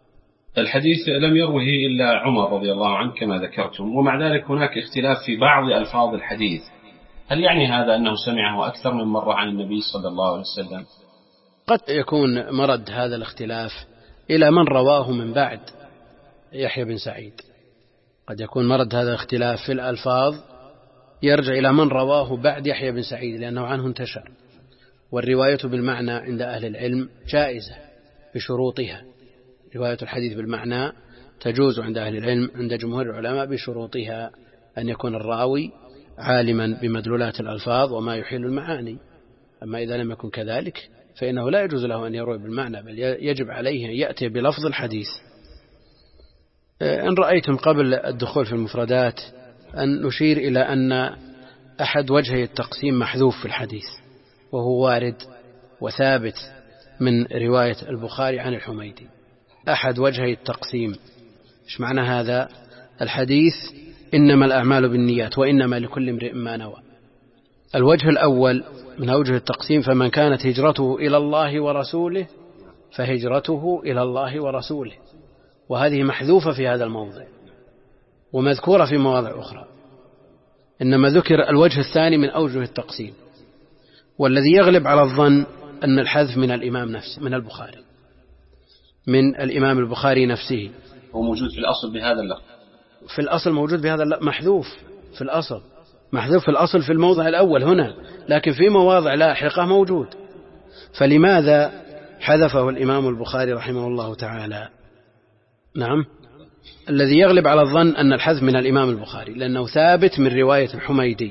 الحديث لم يروه إلا عمر رضي الله عنه كما ذكرتم، ومع ذلك هناك اختلاف في بعض ألفاظ الحديث، هل يعني هذا أنه سمعه أكثر من مرة عن النبي صلى الله عليه وسلم؟ قد يكون مرد هذا الاختلاف إلى من رواه من بعد يحيى بن سعيد، قد يكون مرد هذا الاختلاف في الألفاظ يرجع إلى من رواه بعد يحيى بن سعيد لأنه عنه انتشر. والرواية بالمعنى عند أهل العلم جائزة بشروطها، رواية الحديث بالمعنى تجوز عند أهل العلم عند جمهور العلماء بشروطها، أن يكون الراوي عالما بمدلولات الألفاظ وما يحيل المعاني. أما إذا لم يكن كذلك فإنه لا يجوز له أن يروي بالمعنى، بل يجب عليه أن يأتي بلفظ الحديث. إن رأيتم قبل الدخول في المفردات أن نشير إلى أن أحد وجهي التقسيم محذوف في الحديث، وهو وارد وثابت من رواية البخاري عن الحميدي. أحد وجهي التقسيم إيش معنى هذا؟ الحديث إنما الأعمال بالنيات وإنما لكل امرئ ما نوى. الوجه الأول من أوجه التقسيم فمن كانت هجرته إلى الله ورسوله فهجرته إلى الله ورسوله، وهذه محذوفة في هذا الموضع ومذكورة في مواضع أخرى، إنما ذكر الوجه الثاني من أوجه التقسيم، والذي يغلب على الظن أن الحذف من الإمام نفسه من البخاري من الإمام البخاري نفسه. هو موجود في الأصل بهذا اللفظ، في الأصل موجود بهذا اللفظ، محذوف في الأصل، محذوف في الأصل في الموضع الأول هنا، لكن في مواضع لاحقة موجود. فلماذا حذفه الإمام البخاري رحمه الله تعالى؟ نعم، الذي يغلب على الظن أن الحذف من الإمام البخاري لأنه ثابت من رواية الحميدي.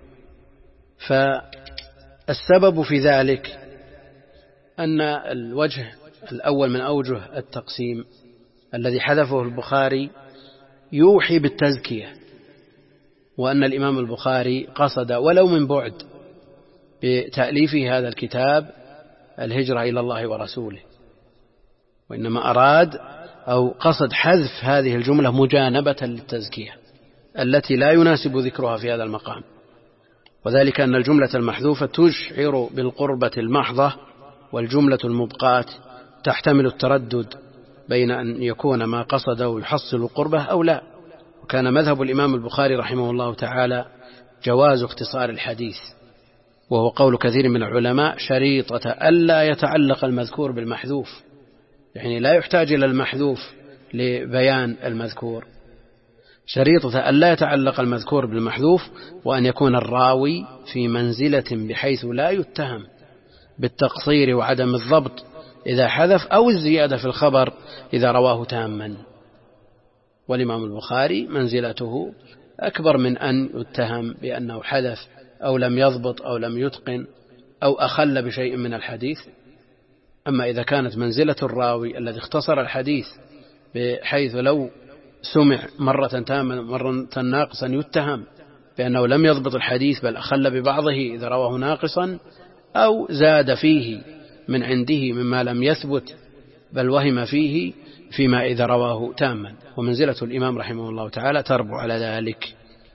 فالسبب في ذلك أن الوجه الأول من أوجه التقسيم الذي حذفه البخاري يوحي بالتزكية، وأن الإمام البخاري قصد ولو من بعد بتأليفه هذا الكتاب الهجرة إلى الله ورسوله، وإنما أراد أو قصد حذف هذه الجملة مجانبة للتزكية التي لا يناسب ذكرها في هذا المقام، وذلك أن الجملة المحذوفة تشعر بالقربة المحضة، والجملة المبقاة تحتمل التردد بين أن يكون ما قصده يحصل قربه أو لا. وكان مذهب الإمام البخاري رحمه الله تعالى جواز اختصار الحديث، وهو قول كثير من العلماء شريطة ألا يتعلق المذكور بالمحذوف، يعني لا يحتاج إلى المحذوف لبيان المذكور، شريطة ألا يتعلق المذكور بالمحذوف، وأن يكون الراوي في منزلة بحيث لا يتهم بالتقصير وعدم الضبط إذا حذف، أو الزيادة في الخبر إذا رواه تاما. والإمام البخاري منزلته أكبر من أن يتهم بأنه حذف أو لم يضبط أو لم يتقن أو أخل بشيء من الحديث. أما إذا كانت منزلة الراوي الذي اختصر الحديث بحيث لو سمع مرة تامة مرة ناقصا يتهم بأنه لم يضبط الحديث بل أخل ببعضه إذا رواه ناقصا، أو زاد فيه من عنده مما لم يثبت بل وهم فيه فيما إذا رواه تاما، ومنزلة الإمام رحمه الله تعالى تربو على ذلك.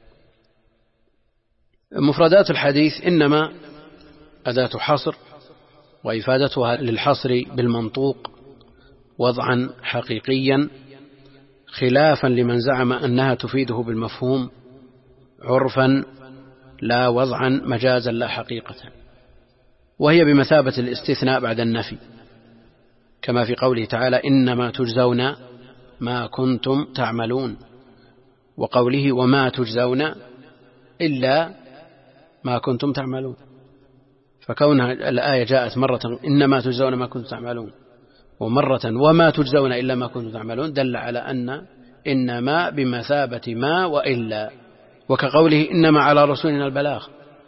مفردات الحديث إنما أداة حصر، وإفادتها للحصر بالمنطوق وضعا حقيقيا، خلافا لمن زعم أنها تفيده بالمفهوم عرفا لا وضعا مجازا لا حقيقة، وهي بمثابة الاستثناء بعد النفي، كما في قوله تعالى إنما تجزون ما كنتم تعملون، وقوله وما تجزون إلا ما كنتم تعملون. فكون الآية جاءت مرة إنما تجزون ما كنتم تعملون ومرة وما تجزون إلا ما كنتم تعملون دل على أن إنما بمثابة ما وإلا، وكقوله إنما على رسولنا البلاغ،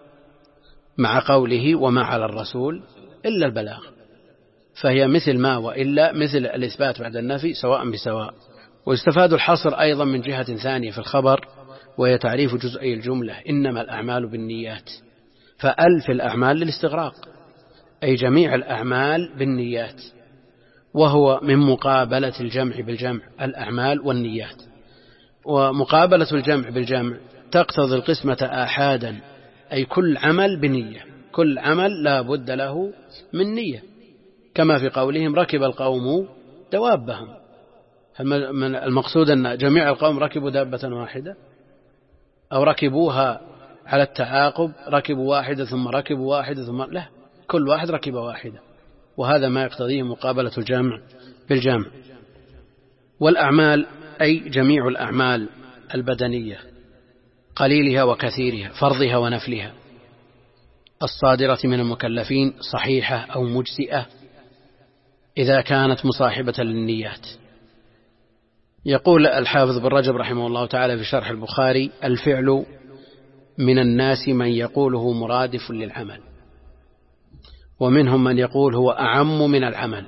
مع قوله وما على الرسول إلا البلاغ، فهي مثل ما وإلا، مثل الإثبات بعد النفي سواء بسواء. واستفاد الحصر أيضا من جهة ثانية في الخبر، وهي تعريف جزئي الجملة إنما الأعمال بالنيات، فألف الأعمال للاستغراق أي جميع الأعمال بالنيات، وهو من مقابلة الجمع بالجمع الأعمال والنيات. ومقابلة الجمع بالجمع تقتضي القسمة آحادا، أي كل عمل بنية، كل عمل لا بد له من نية، كما في قولهم ركب القوم دوابهم. المقصود أن جميع القوم ركبوا دابة واحدة أو ركبوها على التعاقب، ركبوا واحدة ثم ركبوا واحدة ثم لا، كل واحد ركب واحدة، وهذا ما يقتضيه مقابلة الجمع بالجمع. والأعمال أي جميع الأعمال البدنية قليلها وكثيرها، فرضها ونفلها، الصادرة من المكلفين صحيحة أو مجزئة إذا كانت مصاحبة للنيات. يقول الحافظ بن رجب رحمه الله تعالى في شرح البخاري الفعل من الناس من يقوله مرادف للعمل، ومنهم من يقول هو أعم من العمل.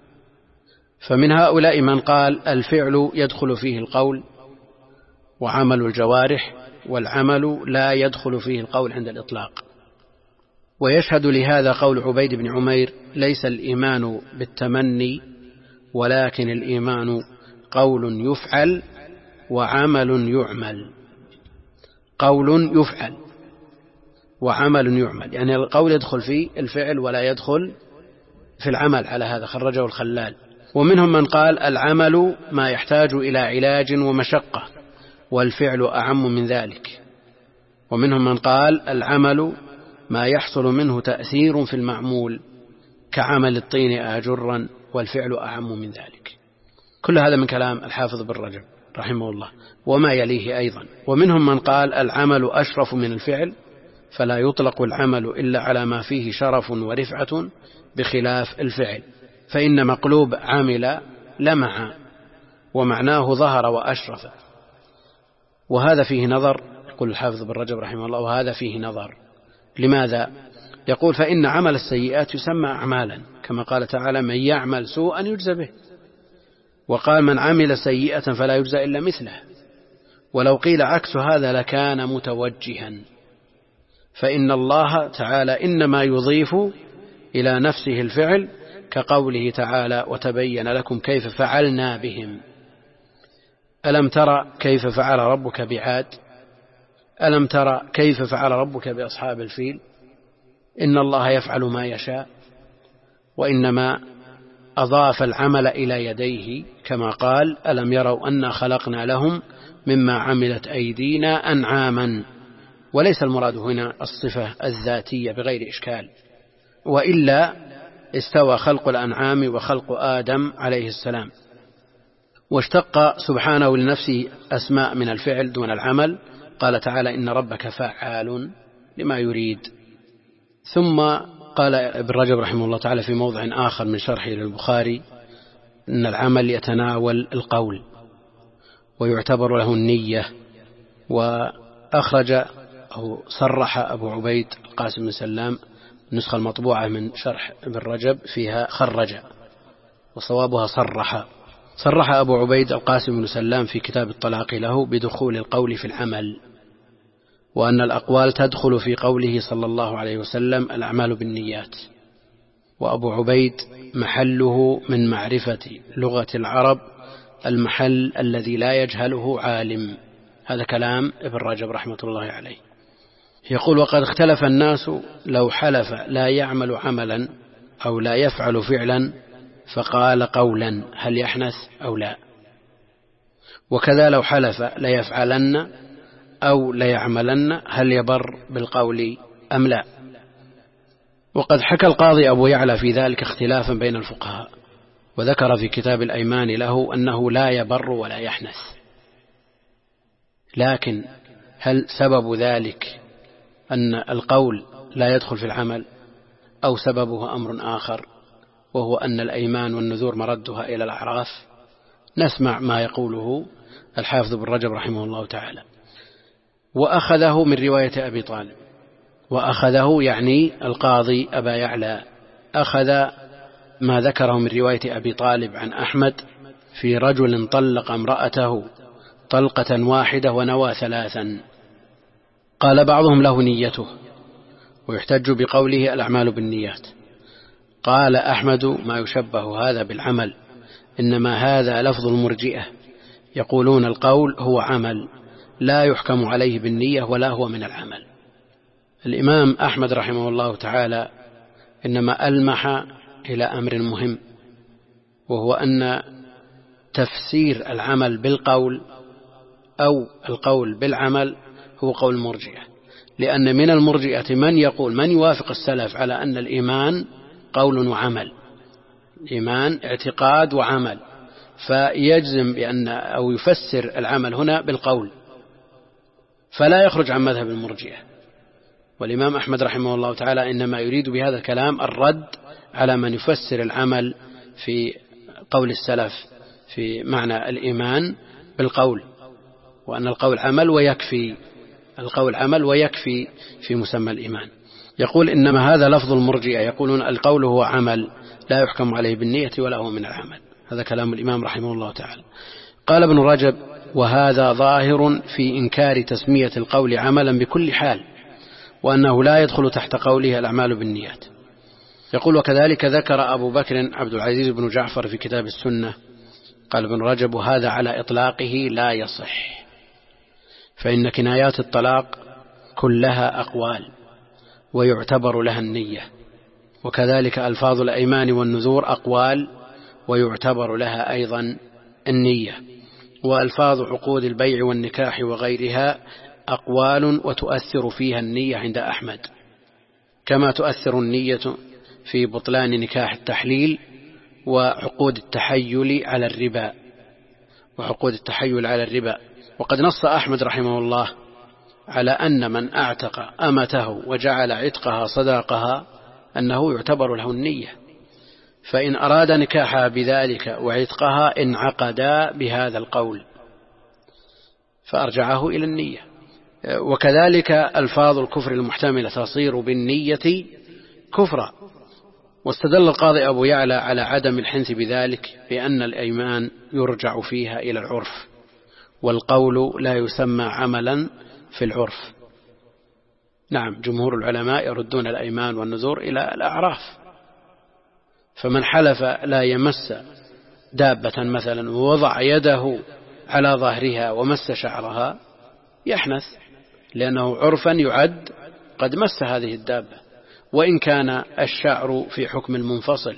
فمن هؤلاء من قال الفعل يدخل فيه القول وعمل الجوارح، والعمل لا يدخل فيه القول عند الإطلاق. ويشهد لهذا قول عبيد بن عمير ليس الإيمان بالتمني ولكن الإيمان قول يفعل وعمل يعمل. قول يفعل وعمل يعمل، يعني القول يدخل فيه الفعل ولا يدخل في العمل، على هذا خرجه الخلال. ومنهم من قال العمل ما يحتاج إلى علاج ومشقة والفعل أعم من ذلك. ومنهم من قال العمل ما يحصل منه تأثير في المعمول كعمل الطين آجرا والفعل أعم من ذلك. كل هذا من كلام الحافظ بن رجب رحمه الله وما يليه أيضا. ومنهم من قال العمل أشرف من الفعل فلا يطلق العمل إلا على ما فيه شرف ورفعة بخلاف الفعل، فإن مقلوب عمل لمع ومعناه ظهر وأشرف. وهذا فيه نظر، يقول الحافظ بن رجب رحمه الله، وهذا فيه نظر. لماذا؟ يقول فإن عمل السيئات يسمى أعمالا، كما قال تعالى من يعمل سوءا يجزى به، وقال من عمل سيئة فلا يجزى إلا مثله. ولو قيل عكس هذا لكان متوجها، فإن الله تعالى إنما يضيف إلى نفسه الفعل كقوله تعالى وتبين لكم كيف فعلنا بهم. ألم ترى كيف فعل ربك بعاد؟ ألم ترى كيف فعل ربك بأصحاب الفيل؟ إن الله يفعل ما يشاء. وإنما أضاف العمل إلى يديه كما قال ألم يروا أنا خلقنا لهم مما عملت أيدينا أنعاما، وليس المراد هنا الصفة الذاتية بغير إشكال، وإلا استوى خلق الأنعام وخلق آدم عليه السلام. واشتق سبحانه لنفسه أسماء من الفعل دون العمل، قال تعالى إن ربك فعال لما يريد. ثم قال ابن رجب رحمه الله تعالى في موضع آخر من شرحه للبخاري إن العمل يتناول القول ويعتبر له النية. وأخرج أو صرح أبو عبيد القاسم بن سلام النسخة المطبوعة من شرح ابن رجب فيها خرج، وصوابها صرح. صرح أبو عبيد القاسم بن سلام في كتاب الطلاق له بدخول القول في العمل، وأن الأقوال تدخل في قوله صلى الله عليه وسلم الأعمال بالنيات. وأبو عبيد محله من معرفة لغة العرب المحل الذي لا يجهله عالم. هذا كلام ابن رجب رحمة الله عليه. يقول وقد اختلف الناس لو حلف لا يعمل عملا أو لا يفعل فعلا فقال قولا هل يحنث أو لا؟ وكذا لو حلف لا يفعلن أو لا يعملن هل يبر بالقول أم لا؟ وقد حكى القاضي أبو يعلى في ذلك اختلافا بين الفقهاء، وذكر في كتاب الأيمان له أنه لا يبر ولا يحنث. لكن هل سبب ذلك أن القول لا يدخل في العمل، أو سببه أمر آخر وهو أن الأيمان والنذور مردها إلى الأعراف؟ نسمع ما يقوله الحافظ بن رجب رحمه الله تعالى. وأخذه من رواية أبي طالب، وأخذه يعني القاضي أبا يعلى أخذ ما ذكره من رواية أبي طالب عن أحمد في رجل طلق امرأته طلقة واحدة ونوى ثلاثا. قال بعضهم له نيته، ويحتج بقوله الأعمال بالنيات. قال أحمد ما يشبه هذا بالعمل، إنما هذا لفظ المرجئة يقولون القول هو عمل لا يحكم عليه بالنية ولا هو من العمل. الإمام أحمد رحمه الله تعالى إنما ألمح إلى أمر مهم، وهو أن تفسير العمل بالقول أو القول بالعمل هو قول المرجئة، لأن من المرجئة من يقول من يوافق السلف على أن الإيمان قول وعمل، الإيمان اعتقاد وعمل، فيجزم بأن أو يفسر العمل هنا بالقول، فلا يخرج عن مذهب المرجئة. والإمام أحمد رحمه الله تعالى إنما يريد بهذا الكلام الرد على من يفسر العمل في قول السلف في معنى الإيمان بالقول، وأن القول عمل ويكفي، القول عمل ويكفي في مسمى الإيمان. يقول إنما هذا لفظ المرجئة يقولون القول هو عمل لا يحكم عليه بالنية ولا هو من العمل. هذا كلام الإمام رحمه الله تعالى. قال ابن رجب وهذا ظاهر في إنكار تسمية القول عملا بكل حال، وأنه لا يدخل تحت قوله الأعمال بالنيات. يقول وكذلك ذكر أبو بكر عبد العزيز بن جعفر في كتاب السنة. قال ابن رجب وهذا على إطلاقه لا يصح، فإن كنايات الطلاق كلها أقوال ويعتبر لها النية، وكذلك ألفاظ الأيمان والنذور أقوال ويعتبر لها أيضا النية، وألفاظ عقود البيع والنكاح وغيرها أقوال وتؤثر فيها النية عند أحمد، كما تؤثر النية في بطلان نكاح التحليل وعقود التحيل على الربا وعقود التحيل على الربا. وقد نص أحمد رحمه الله على أن من أعتق أمته وجعل عتقها صداقها أنه يعتبر له النية، فإن أراد نكاحها بذلك وعتقها انعقدا بهذا القول فأرجعه إلى النية. وكذلك ألفاظ الكفر المحتملة تصير بالنية كفرا. واستدل القاضي أبو يعلى على عدم الحنث بذلك بأن الأيمان يرجع فيها إلى العرف، والقول لا يسمى عملا في العرف. نعم، جمهور العلماء يردون الأيمان والنذور إلى الأعراف. فمن حلف لا يمس دابة مثلا ووضع يده على ظهرها ومس شعرها يحنث، لأنه عرفا يعد قد مس هذه الدابة، وإن كان الشعر في حكم المنفصل،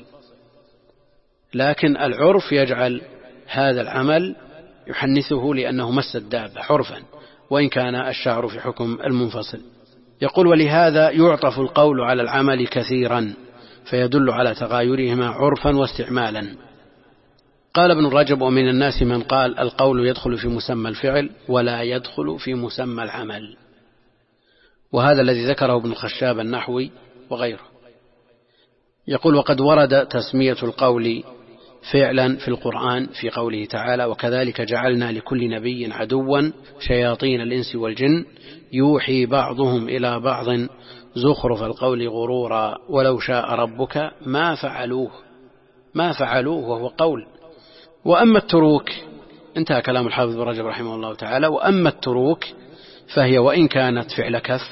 لكن العرف يجعل هذا العمل يحنثه لأنه مس الدابة عرفا، وإن كان الشعر في حكم المنفصل. يقول: ولهذا يعطف القول على العمل كثيرا فيدل على تغايرهما عرفا واستعمالا. قال ابن رجب: ومن الناس من قال القول يدخل في مسمى الفعل ولا يدخل في مسمى العمل، وهذا الذي ذكره ابن الخشاب النحوي وغيره. يقول: وقد ورد تسمية القول فعلا في القرآن في قوله تعالى: وكذلك جعلنا لكل نبي عدوا شياطين الإنس والجن يوحي بعضهم إلى بعض زخرف القول غرورا ولو شاء ربك ما فعلوه ما فعلوه وهو قول. وأما التروك، انتهى كلام الحافظ ابن رجب رحمه الله تعالى. وأما التروك فهي وإن كانت فعل كف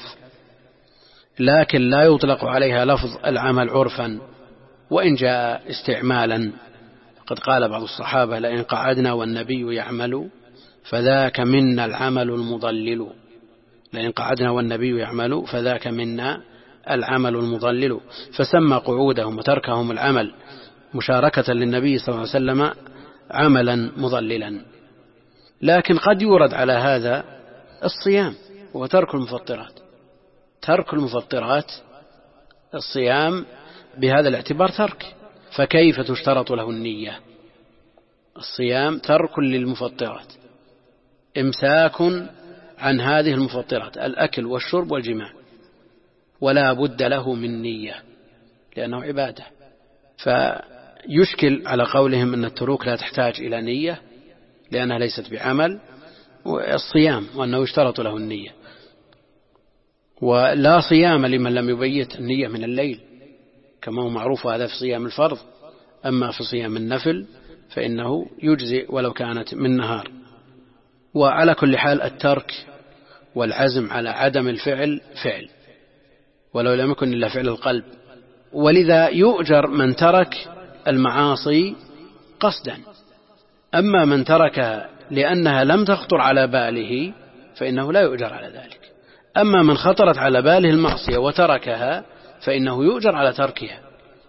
لكن لا يطلق عليها لفظ العمل عرفا وإن جاء استعمالا. قد قال بعض الصحابة: لئن قعدنا والنبي يعمل فذاك منا العمل المضلل. لئن قعدنا والنبي يعمل فذاك منا العمل المضلل، فسمى قعودهم وتركهم العمل مشاركة للنبي صلى الله عليه وسلم عملا مضللا. لكن قد يورد على هذا الصيام وترك المفطرات. ترك المفطرات الصيام بهذا الاعتبار ترك، فكيف تشترط له النية؟ الصيام ترك للمفطرات، إمساك عن هذه المفطرات، الأكل والشرب والجماع، ولا بد له من نية لأنه عبادة. فيشكل على قولهم أن التروك لا تحتاج إلى نية لأنها ليست بعمل، والصيام وأنه يشترط له النية. ولا صيام لمن لم يبيت النية من الليل كما هو معروف، هذا في صيام الفرض. أما في صيام النفل فإنه يجزئ ولو كانت من نهار. وعلى كل حال الترك والعزم على عدم الفعل فعل ولو لم يكن إلا فعل القلب، ولذا يؤجر من ترك المعاصي قصدا. أما من تركها لأنها لم تخطر على باله فإنه لا يؤجر على ذلك. أما من خطرت على باله المعصية وتركها فإنه يؤجر على تركها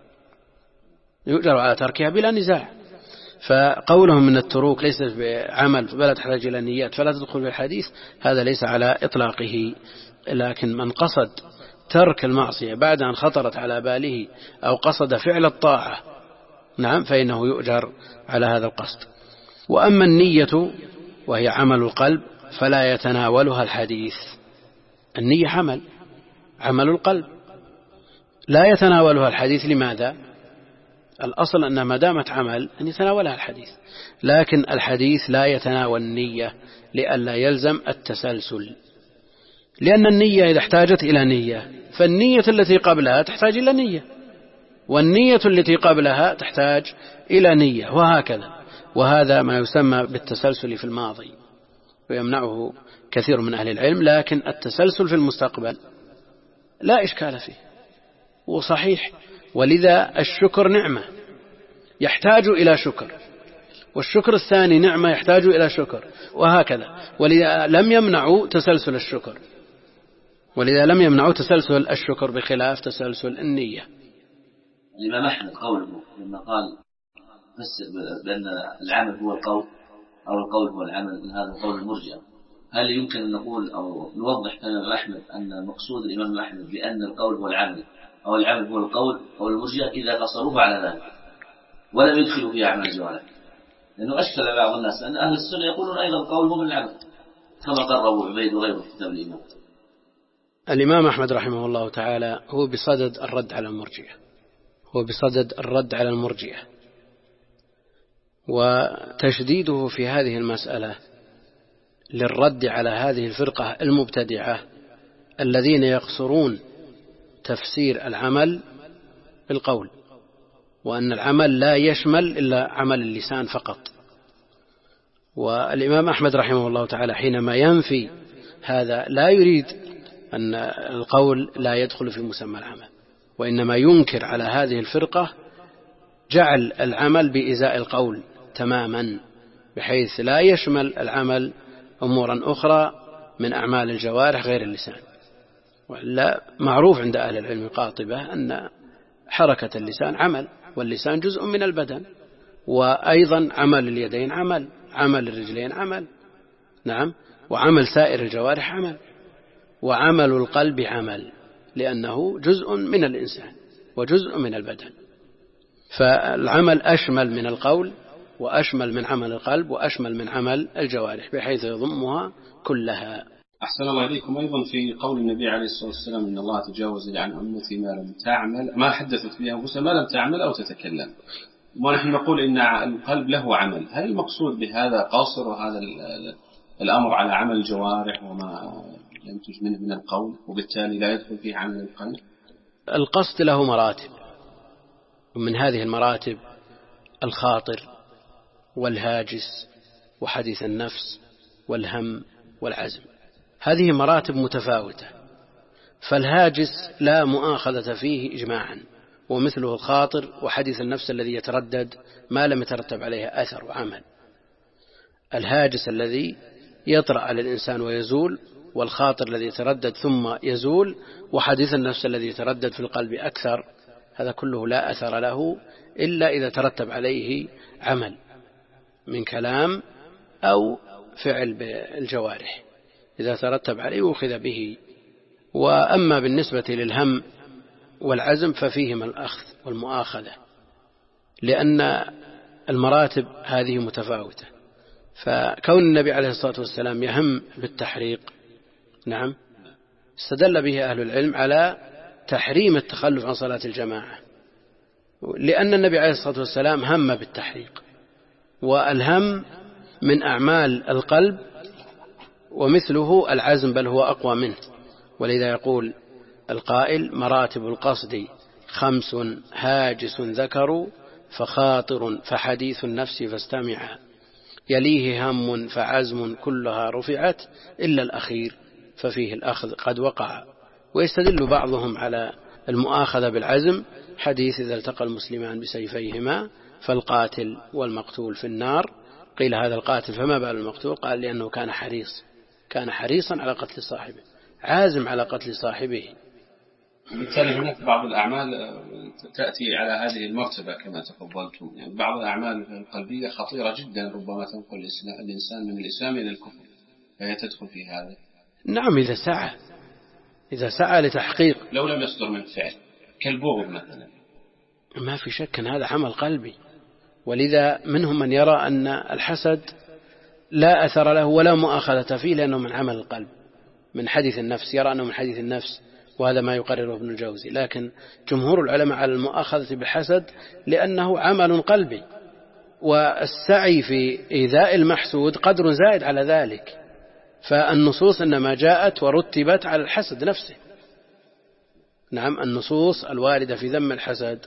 يؤجر على تركها بلا نزاع. فقولهم من التروك ليست بعمل بل تحتاج إلى نيات فلا تدخل في الحديث، هذا ليس على إطلاقه. لكن من قصد ترك المعصية بعد أن خطرت على باله أو قصد فعل الطاعة نعم فإنه يؤجر على هذا القصد. وأما النية وهي عمل القلب فلا يتناولها الحديث. النية عمل عمل القلب لا يتناولها الحديث. لماذا؟ الأصل أن ما دامت عمل أن يتناولها الحديث، لكن الحديث لا يتناول النية لئلا يلزم التسلسل، لأن النية إذا احتاجت إلى نية فالنية التي قبلها تحتاج إلى نية، والنية التي قبلها تحتاج إلى نية، وهكذا. وهذا ما يسمى بالتسلسل في الماضي ويمنعه كثير من أهل العلم. لكن التسلسل في المستقبل لا إشكال فيه وصحيح. ولذا الشكر نعمة يحتاج إلى شكر، والشكر الثاني نعمة يحتاج إلى شكر، وهكذا. ولذا لم يمنعوا تسلسل الشكر ولذا لم يمنعوا تسلسل الشكر بخلاف تسلسل النية. الإمام أحمد قوله لما قال فسر بأن العمل هو القول أو القول هو العمل، هذا قول المرجئة، هل يمكن أن نقول أو نوضح كلام أحمد أن مقصود الإمام أحمد بأن القول هو العمل أو العمل هو القول أو المرجئة إذا قصروه على ذلك ولم يدخلوا في أعمال الجوارح؟ لأنه أشكل بعض الناس أن أهل السنة يقولون أيضا القول هو من العمل كما قرروا عبيد وغيره في كتاب الإمام. الإمام أحمد رحمه الله تعالى هو بصدد الرد على المرجئة هو بصدد الرد على المرجئة وتشديده في هذه المسألة للرد على هذه الفرقة المبتدعة الذين يقصرون تفسير العمل بالقول، وأن العمل لا يشمل إلا عمل اللسان فقط. والإمام أحمد رحمه الله تعالى حينما ينفي هذا لا يريد أن القول لا يدخل في مسمى العمل، وإنما ينكر على هذه الفرقة جعل العمل بإزاء القول تماما، بحيث لا يشمل العمل أمورا أخرى من أعمال الجوارح غير اللسان. ولا معروف عند أهل العلم قاطبة أن حركة اللسان عمل، واللسان جزء من البدن، وأيضا عمل اليدين عمل، عمل الرجلين عمل، نعم، وعمل سائر الجوارح عمل، وعمل القلب عمل، لأنه جزء من الإنسان وجزء من البدن. فالعمل أشمل من القول، وأشمل من عمل القلب، وأشمل من عمل الجوارح، بحيث يضمها كلها. أحسن الله إليكم. أيضا في قول النبي عليه الصلاة والسلام إن الله تجاوز عن أمتي ما لم تعمل، ما حدثت به أنفسها ما لم تعمل أو تتكلم. ونحن نقول إن القلب له عمل، هل المقصود بهذا قاصر وهذا الأمر على عمل الجوارح وما ينتج منه من القول، وبالتالي لا يدخل فيه عمل القلب؟ القصد له مراتب، ومن هذه المراتب الخاطر والهاجس وحديث النفس والهم والعزم، هذه مراتب متفاوتة. فالهاجس لا مؤاخذة فيه إجماعا، ومثله الخاطر وحديث النفس الذي يتردد ما لم يترتب عليه أثر وعمل. الهاجس الذي يطرأ على الإنسان ويزول، والخاطر الذي يتردد ثم يزول، وحديث النفس الذي يتردد في القلب أكثر، هذا كله لا أثر له إلا إذا ترتب عليه عمل من كلام أو فعل بالجوارح، إذا ترتب عليه أخذ به. وأما بالنسبة للهم والعزم ففيهما الأخذ والمؤاخذة، لأن المراتب هذه متفاوتة. فكون النبي عليه الصلاة والسلام يهم بالتحريق، نعم، استدل به أهل العلم على تحريم التخلف عن صلاة الجماعة، لأن النبي عليه الصلاة والسلام هم بالتحريق، والهم من أعمال القلب، ومثله العزم بل هو أقوى منه. ولذا يقول القائل مراتب القصد خمس هاجس ذكر، فخاطر فحديث النفس فاستمع، يليه هم فعزم كلها رفعت، إلا الأخير ففيه الأخذ قد وقع. ويستدل بعضهم على المؤاخذة بالعزم حديث إذا التقى المسلمان بسيفيهما فالقاتل والمقتول في النار. قيل هذا القاتل فما بال المقتول؟ قال لأنه كان حريص كان حريصا على قتل صاحبه، عازم على قتل صاحبه. بالتالي هناك بعض الأعمال تأتي على هذه المرتبة كما تفضلتم، يعني بعض الأعمال القلبية خطيرة جدا، ربما تنقل الإنسان من الإسلام إلى الكفر، فهي تدخل في هذا. نعم، إذا سعى إذا سعى لتحقيق، لو لم يصدر من فعل كالبغض مثلا، ما في شك أن هذا عمل قلبي. ولذا منهم من يرى أن الحسد لا أثر له ولا مؤاخذة فيه لأنه من عمل القلب، من حديث النفس، يرى أنه من حديث النفس، وهذا ما يقرره ابن الجوزي. لكن جمهور العلماء على المؤاخذة بالحسد لأنه عمل قلبي، والسعي في إيذاء المحسود قدر زائد على ذلك. فالنصوص إنما جاءت ورتبت على الحسد نفسه. نعم، النصوص الواردة في ذم الحسد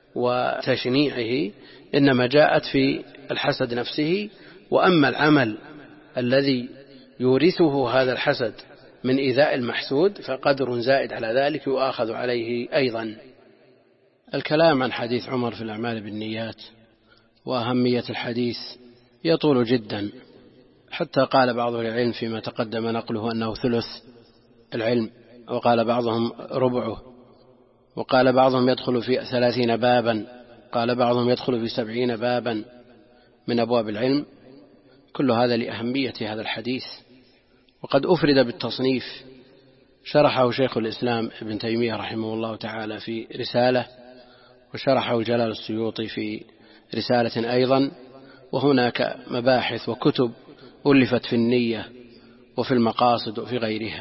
وتشنيعه إنما جاءت في الحسد نفسه. وأما العمل الذي يورثه هذا الحسد من إيذاء المحسود فقدر زائد على ذلك يؤاخذ عليه أيضا. الكلام عن حديث عمر في الأعمال بالنيات وأهمية الحديث يطول جدا، حتى قال بعض العلم فيما تقدم نقله أنه ثلث العلم، وقال بعضهم ربعه، وقال بعضهم يدخل في ثلاثين بابا، قال بعضهم يدخل في سبعين بابا من أبواب العلم. كل هذا لأهمية هذا الحديث. وقد أفرد بالتصنيف، شرحه شيخ الإسلام ابن تيمية رحمه الله تعالى في رسالة، وشرحه جلال السيوطي في رسالة أيضا. وهناك مباحث وكتب ألفت في النية وفي المقاصد وفي غيرها.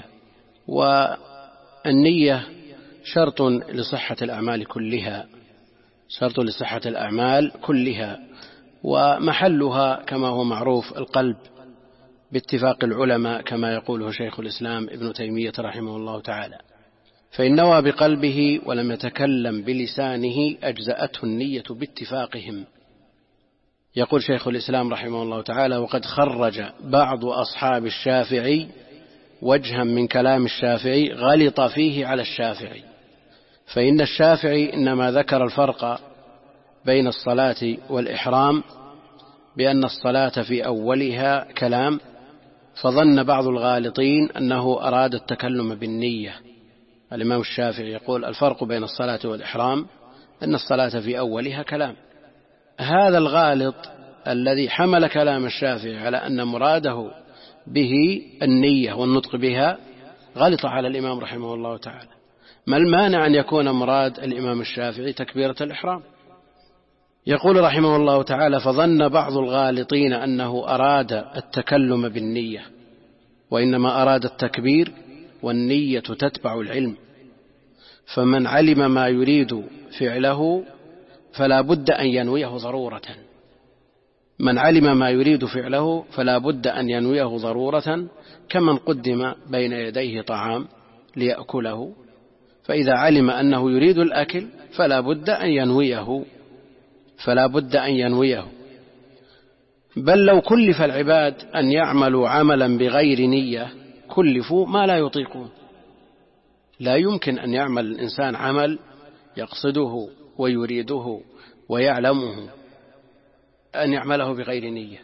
والنية شرط لصحة الأعمال كلها، شرط لصحة الأعمال كلها، ومحلها كما هو معروف القلب باتفاق العلماء، كما يقوله شيخ الإسلام ابن تيمية رحمه الله تعالى. فإن نوى بقلبه ولم يتكلم بلسانه أجزأته النية باتفاقهم. يقول شيخ الإسلام رحمه الله تعالى: وقد خرج بعض أصحاب الشافعي وجها من كلام الشافعي غلط فيه على الشافعي، فإن الشافعي إنما ذكر الفرق بين الصلاة والإحرام بأن الصلاة في أولها كلام، فظن بعض الغالطين أنه أراد التكلم بالنية. الإمام الشافعي يقول الفرق بين الصلاة والإحرام أن الصلاة في أولها كلام. هذا الغالط الذي حمل كلام الشافعي على أن مراده به النية والنطق بها غلط على الإمام رحمه الله تعالى. ما المانع أن يكون مراد الإمام الشافعي تكبيرة الإحرام؟ يقول رحمه الله تعالى فظن بعض الغالطين أنه أراد التكلم بالنية، وإنما أراد التكبير، والنية تتبع العلم، فمن علم ما يريد فعله فلا بد أن ينويه ضرورة من علم ما يريد فعله فلا بد أن ينويه ضرورة كمن قدم بين يديه طعام ليأكله، فإذا علم أنه يريد الأكل فلا بد أن ينويه فلا بد أن ينويه بل لو كلف العباد أن يعملوا عملا بغير نية كلفوا ما لا يطيقون. لا يمكن أن يعمل الإنسان عمل يقصده ويريده ويعلمه أن يعمله بغير نية.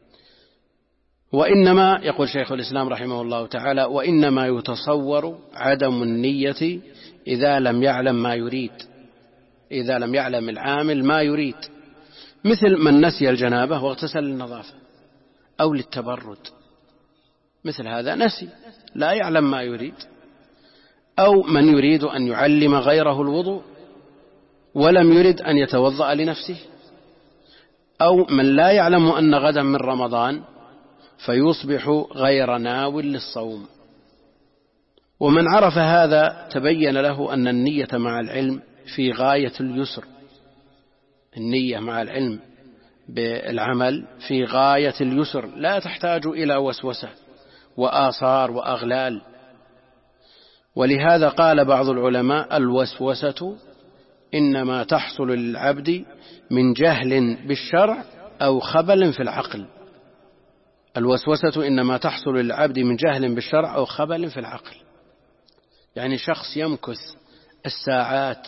وإنما يقول شيخ الإسلام رحمه الله تعالى وإنما يتصور عدم النية إذا لم يعلم ما يريد إذا لم يعلم العامل ما يريد، مثل من نسي الجنابة واغتسل للنظافة أو للتبرد، مثل هذا نسي لا يعلم ما يريد، أو من يريد أن يعلم غيره الوضوء ولم يرد أن يتوضأ لنفسه، أو من لا يعلم أن غدا من رمضان فيصبح غير ناو للصوم. ومن عرف هذا تبين له أن النية مع العلم في غاية اليسر، النية مع العلم بالعمل في غاية اليسر، لا تحتاج إلى وسوسة وآثار وأغلال. ولهذا قال بعض العلماء الوسوسة إنما تحصل للعبد من جهل بالشرع أو خبل في العقل. الوسوسة إنما تحصل للعبد من جهل بالشرع أو خبل في العقل، يعني شخص يمكث الساعات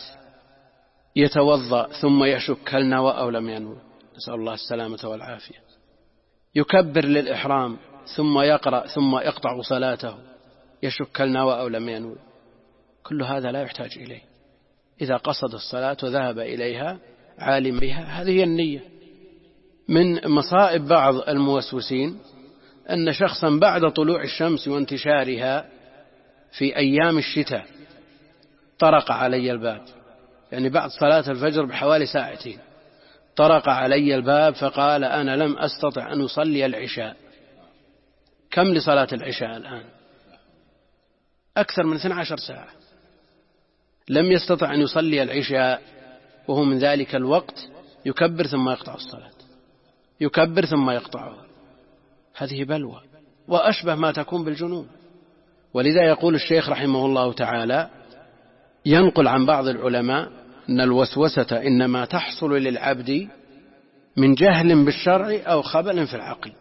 يتوضأ ثم يشك هل نوى أو لم ينوي، نسأل الله السلامة والعافية، يكبر للإحرام ثم يقرأ ثم يقطع صلاته يشك هل نوى أو لم ينوي، كل هذا لا يحتاج إليه. إذا قصد الصلاة وذهب إليها عالم بها هذه النية. من مصائب بعض الموسوسين أن شخصا بعد طلوع الشمس وانتشارها في أيام الشتاء طرق علي الباب، يعني بعد صلاة الفجر بحوالي ساعتين طرق علي الباب فقال أنا لم أستطع أن أصلي العشاء. كم لصلاة العشاء الآن؟ أكثر من اثنتي عشرة ساعة. لم يستطع أن يصلي العشاء وهو من ذلك الوقت يكبر ثم يقطع الصلاة، يكبر ثم يقطعها. هذه بلوى وأشبه ما تكون بالجنون. ولذا يقول الشيخ رحمه الله تعالى ينقل عن بعض العلماء أن الوسوسة إنما تحصل للعبد من جهل بالشرع أو خبل في العقل.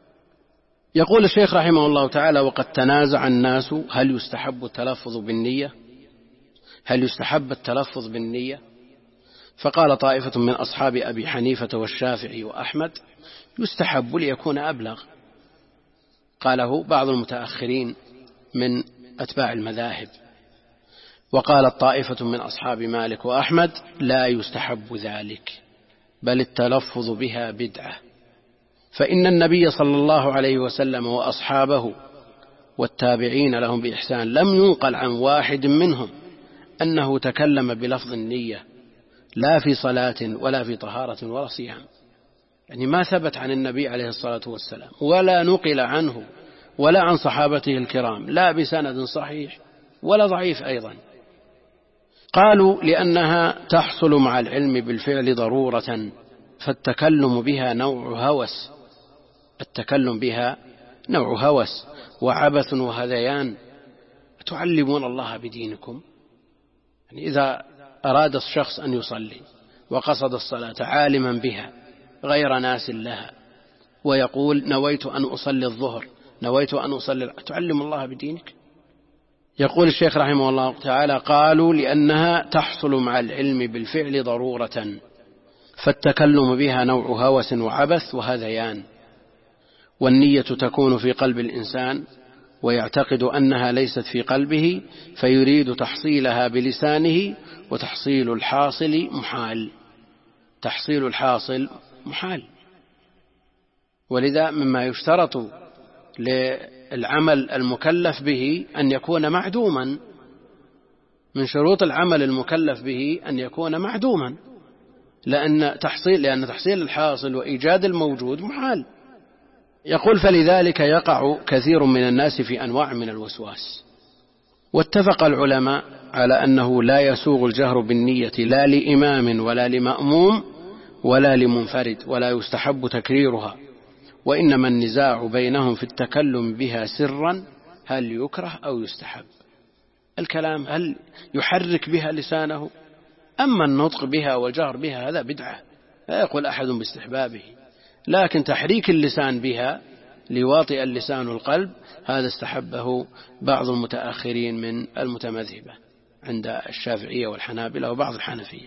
يقول الشيخ رحمه الله تعالى وقد تنازع الناس هل يستحب التلفظ بالنية هل يستحب التلفظ بالنية فقال طائفة من أصحاب أبي حنيفة والشافعي وأحمد يستحب ليكون أبلغ. قاله بعض المتأخرين من أتباع المذاهب. وقالت طائفة من أصحاب مالك وأحمد لا يستحب ذلك بل التلفظ بها بدعة، فإن النبي صلى الله عليه وسلم وأصحابه والتابعين لهم بإحسان لم ينقل عن واحد منهم أنه تكلم بلفظ النية لا في صلاة ولا في طهارة ولا صيام، يعني ما ثبت عن النبي عليه الصلاة والسلام ولا نقل عنه ولا عن صحابته الكرام لا بسند صحيح ولا ضعيف أيضا. قالوا لأنها تحصل مع العلم بالفعل ضرورة، فالتكلم بها نوع هوس التكلم بها نوع هوس وعبث وهذيان. تعلمون الله بدينكم، يعني إذا أراد الشخص أن يصلي وقصد الصلاة عالما بها غير ناس لها ويقول نويت أن أصلي الظهر نويت أن أصلي تعلم الله بدينك. يقول الشيخ رحمه الله تعالى قالوا لأنها تحصل مع العلم بالفعل ضرورة، فالتكلم بها نوع هوس وعبث وهذيان، والنية تكون في قلب الإنسان ويعتقد أنها ليست في قلبه فيريد تحصيلها بلسانه، وتحصيل الحاصل محال. تحصيل الحاصل محال. ولذا مما يشترط للعمل المكلف به أن يكون معدوما، من شروط العمل المكلف به أن يكون معدوما، لأن تحصيل, لأن تحصيل الحاصل وإيجاد الموجود محال. يقول فلذلك يقع كثير من الناس في أنواع من الوسواس. واتفق العلماء على أنه لا يسوغ الجهر بالنية لا لإمام ولا لمأموم ولا لمنفرد، ولا يستحب تكريرها، وإنما النزاع بينهم في التكلم بها سرا هل يكره أو يستحب. الكلام هل يحرك بها لسانه، أما النطق بها والجهر بها هذا بدعة، لا يقول أحد باستحبابه، لكن تحريك اللسان بها ليواطئ اللسان القلب هذا استحبه بعض المتأخرين من المتمذهبة عند الشافعية والحنابلة وبعض الحنفية.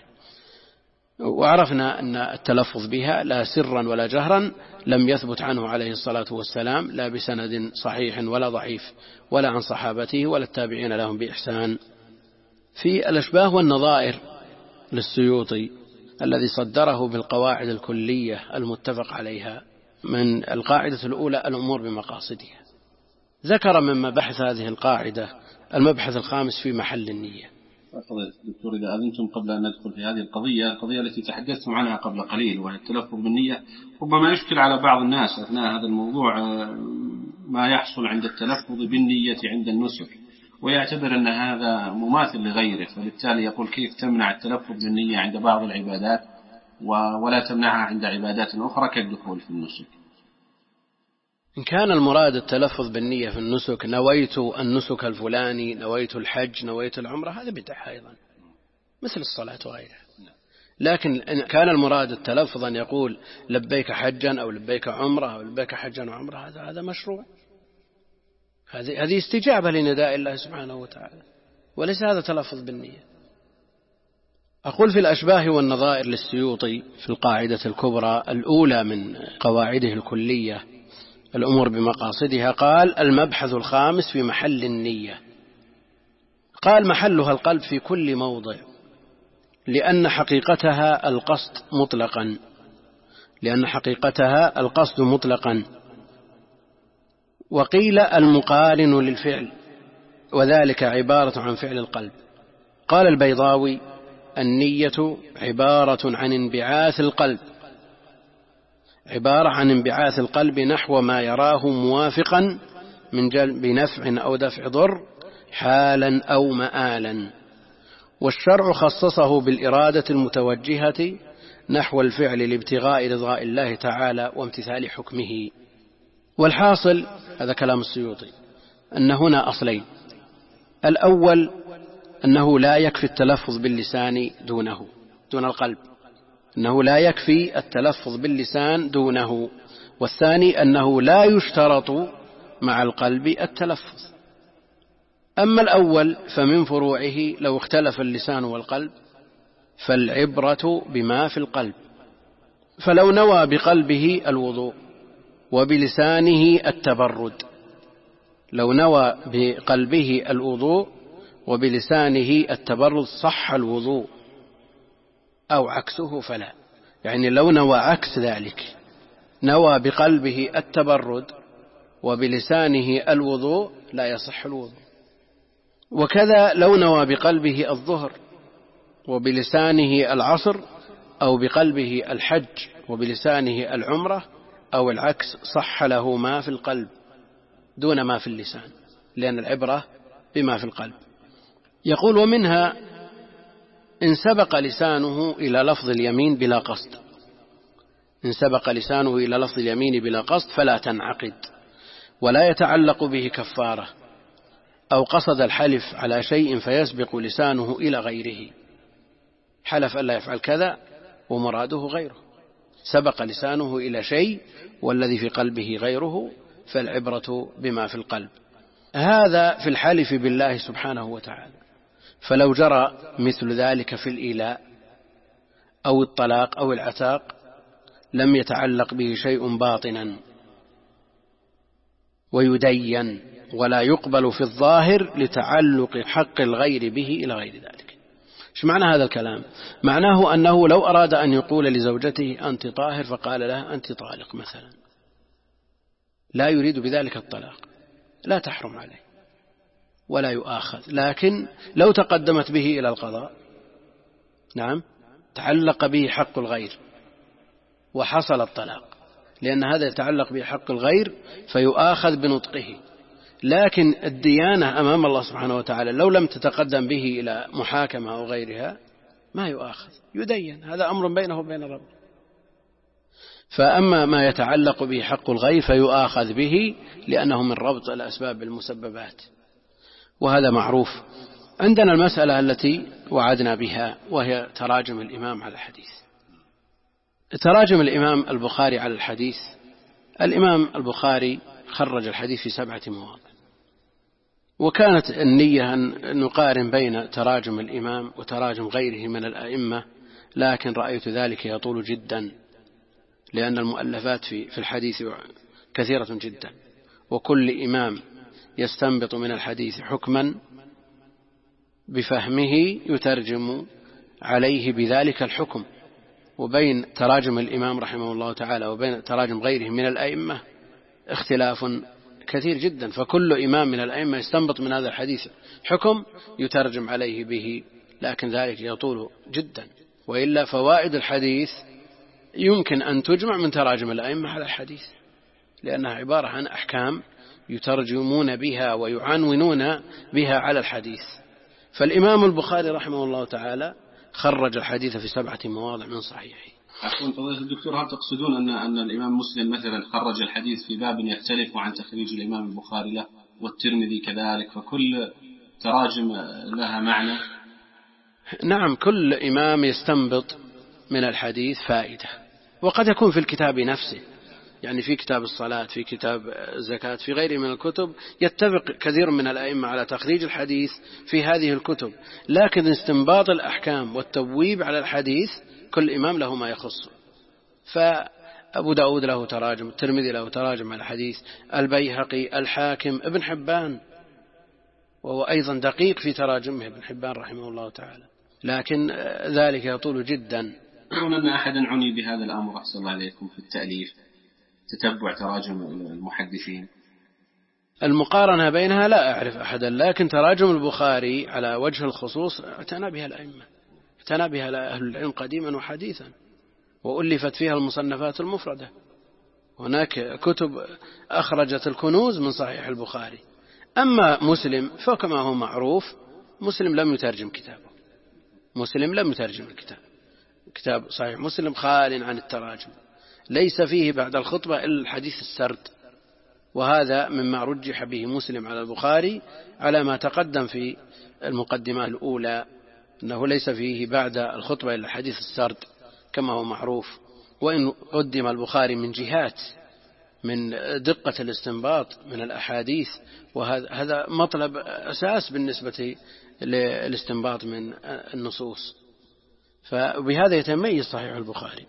وعرفنا أن التلفظ بها لا سرا ولا جهرا لم يثبت عنه عليه الصلاة والسلام لا بسند صحيح ولا ضعيف، ولا عن صحابته ولا التابعين لهم بإحسان. في الأشباه والنظائر للسيوطي الذي صدره بالقواعد الكلية المتفق عليها، من القاعدة الأولى الأمور بمقاصدها، ذكر من مبحث هذه القاعدة المبحث الخامس في محل النية. فضيلة الدكتور إذا أذنتم قبل أن ندخل في هذه القضية، القضية التي تحدثتم عنها قبل قليل وهي التلفظ بالنية، ربما يشكل على بعض الناس أثناء هذا الموضوع ما يحصل عند التلفظ بالنية عند النسك، ويعتبر أن هذا مماثل لغيره، فبالتالي يقول كيف تمنع التلفظ بالنية عند بعض العبادات ولا تمنعها عند عبادات أخرى كالدخول في النسك. إن كان المراد التلفظ بالنية في النسك، نويت النسك الفلاني، نويت الحج، نويت العمرة، هذا بدعة أيضا مثل الصلاة وغيرها. لكن إن كان المراد التلفظ أن يقول لبيك حجا أو لبيك عمرة أو لبيك حجا وعمرة، هذا هذا مشروع، هذه هذه استجابة لنداء الله سبحانه وتعالى، وليس هذا تلفظ بالنية. أقول في الأشباه والنظائر للسيوطي في القاعدة الكبرى الأولى من قواعده الكلية الأمور بمقاصدها، قال المبحث الخامس في محل النية، قال محلها القلب في كل موضع، لأن حقيقتها القصد مطلقا، لأن حقيقتها القصد مطلقا. وقيل المقارن للفعل، وذلك عبارة عن فعل القلب. قال البيضاوي النية عبارة عن انبعاث القلب، عبارة عن انبعاث القلب نحو ما يراه موافقا من جلب نفع أو دفع ضر حالا أو مآلا. والشرع خصصه بالإرادة المتوجهة نحو الفعل لابتغاء رضاء الله تعالى وامتثال حكمه. والحاصل هذا كلام السيوطي أن هنا أصلين: الأول أنه لا يكفي التلفظ باللسان دونه دون القلب، أنه لا يكفي التلفظ باللسان دونه. والثاني أنه لا يشترط مع القلب التلفظ. أما الأول فمن فروعه لو اختلف اللسان والقلب فالعبرة بما في القلب، فلو نوى بقلبه الوضوء وبلسانه التبرد، لو نوى بقلبه الوضوء وبلسانه التبرد صح الوضوء، أو عكسه فلا. يعني لو نوى عكس ذلك، نوى بقلبه التبرد وبلسانه الوضوء، لا يصح الوضوء. وكذا لو نوى بقلبه الظهر وبلسانه العصر، أو بقلبه الحج وبلسانه العمرة، أو العكس، صح له ما في القلب دون ما في اللسان، لأن العبرة بما في القلب. يقول ومنها إن سبق لسانه إلى لفظ اليمين بلا قصد، إن سبق لسانه إلى لفظ اليمين بلا قصد فلا تنعقد ولا يتعلق به كفارة، أو قصد الحلف على شيء فيسبق لسانه إلى غيره، حلف ألا يفعل كذا ومراده غيره، سبق لسانه إلى شيء والذي في قلبه غيره، فالعبرة بما في القلب. هذا في الحلف بالله سبحانه وتعالى. فلو جرى مثل ذلك في الإيلاء أو الطلاق أو العتاق لم يتعلق به شيء باطنا ويدين، ولا يقبل في الظاهر لتعلق حق الغير به إلى غير ذلك. ايش معنى هذا الكلام؟ معناه أنه لو أراد أن يقول لزوجته أنت طاهر فقال لها أنت طالق مثلا، لا يريد بذلك الطلاق، لا تحرم عليه ولا يؤاخذ. لكن لو تقدمت به إلى القضاء نعم تعلق به حق الغير وحصل الطلاق، لأن هذا يتعلق به حق الغير فيؤاخذ بنطقه. لكن الديانة أمام الله سبحانه وتعالى لو لم تتقدم به إلى محاكمة أو غيرها ما يؤاخذ، يدين، هذا أمر بينه وبين ربه. فأما ما يتعلق به حق الغير فيؤاخذ به لأنه من ربط الأسباب بالمسببات، وهذا معروف. عندنا المسألة التي وعدنا بها وهي تراجم الإمام على الحديث. تراجم الإمام البخاري على الحديث. الإمام البخاري خرج الحديث في سبعة مواضع، وكانت النية أن نقارن بين تراجم الإمام وتراجم غيره من الأئمة، لكن رأيت ذلك يطول جدا لأن المؤلفات في الحديث كثيرة جدا، وكل إمام يستنبط من الحديث حكما بفهمه يترجم عليه بذلك الحكم. وبين تراجم الإمام رحمه الله تعالى وبين تراجم غيره من الأئمة اختلاف كثير جدا، فكل إمام من الأئمة يستنبط من هذا الحديث حكم يترجم عليه به، لكن ذلك يطول جدا. وإلا فوائد الحديث يمكن أن تجمع من تراجم الأئمة على الحديث، لأنها عبارة عن أحكام يترجمون بها ويعنونون بها على الحديث. فالإمام البخاري رحمه الله تعالى خرج الحديث في سبعة مواضع من صحيحه. أكون فضيلة الدكتور، هل تقصدون أن أن الإمام مسلم مثلا خرج الحديث في باب يختلف عن تخريج الإمام البخاري له، والترمذي كذلك، فكل تراجم لها معنى؟ نعم، كل إمام يستنبط من الحديث فائدة، وقد يكون في الكتاب نفسه، يعني في كتاب الصلاة، في كتاب الزكاة، في غيره من الكتب يتفق كثير من الأئمة على تخريج الحديث في هذه الكتب، لكن استنباط الأحكام والتبويب على الحديث كل إمام له ما يخصه. فأبو داود له تراجم، الترمذي له تراجم على الحديث، البيهقي، الحاكم، ابن حبان، وهو أيضا دقيق في تراجمه ابن حبان رحمه الله تعالى، لكن ذلك يطول جدا. يقولون أن أحدا عني بهذا الأمر أحسن الله عليكم في التأليف، تتبع تراجم المحدثين، المقارنة بينها لا أعرف أحدا، لكن تراجم البخاري على وجه الخصوص اعتنى بها الأئمة، اعتنى بها أهل العلم قديما وحديثا، وألفت فيها المصنفات المفردة. هناك كتب أخرجت الكنوز من صحيح البخاري. أما مسلم فكما هو معروف مسلم لم يترجم كتابه، مسلم لم يترجم الكتاب، كتاب صحيح مسلم خال عن التراجم، ليس فيه بعد الخطبة إلا الحديث السرد، وهذا مما رجح به مسلم على البخاري على ما تقدم في المقدمات الأولى، أنه ليس فيه بعد الخطبة إلا الحديث السرد كما هو معروف. وإن قدم البخاري من جهات من دقة الاستنباط من الأحاديث، وهذا مطلب أساس بالنسبة للاستنباط من النصوص، فبهذا يتميز صحيح البخاري.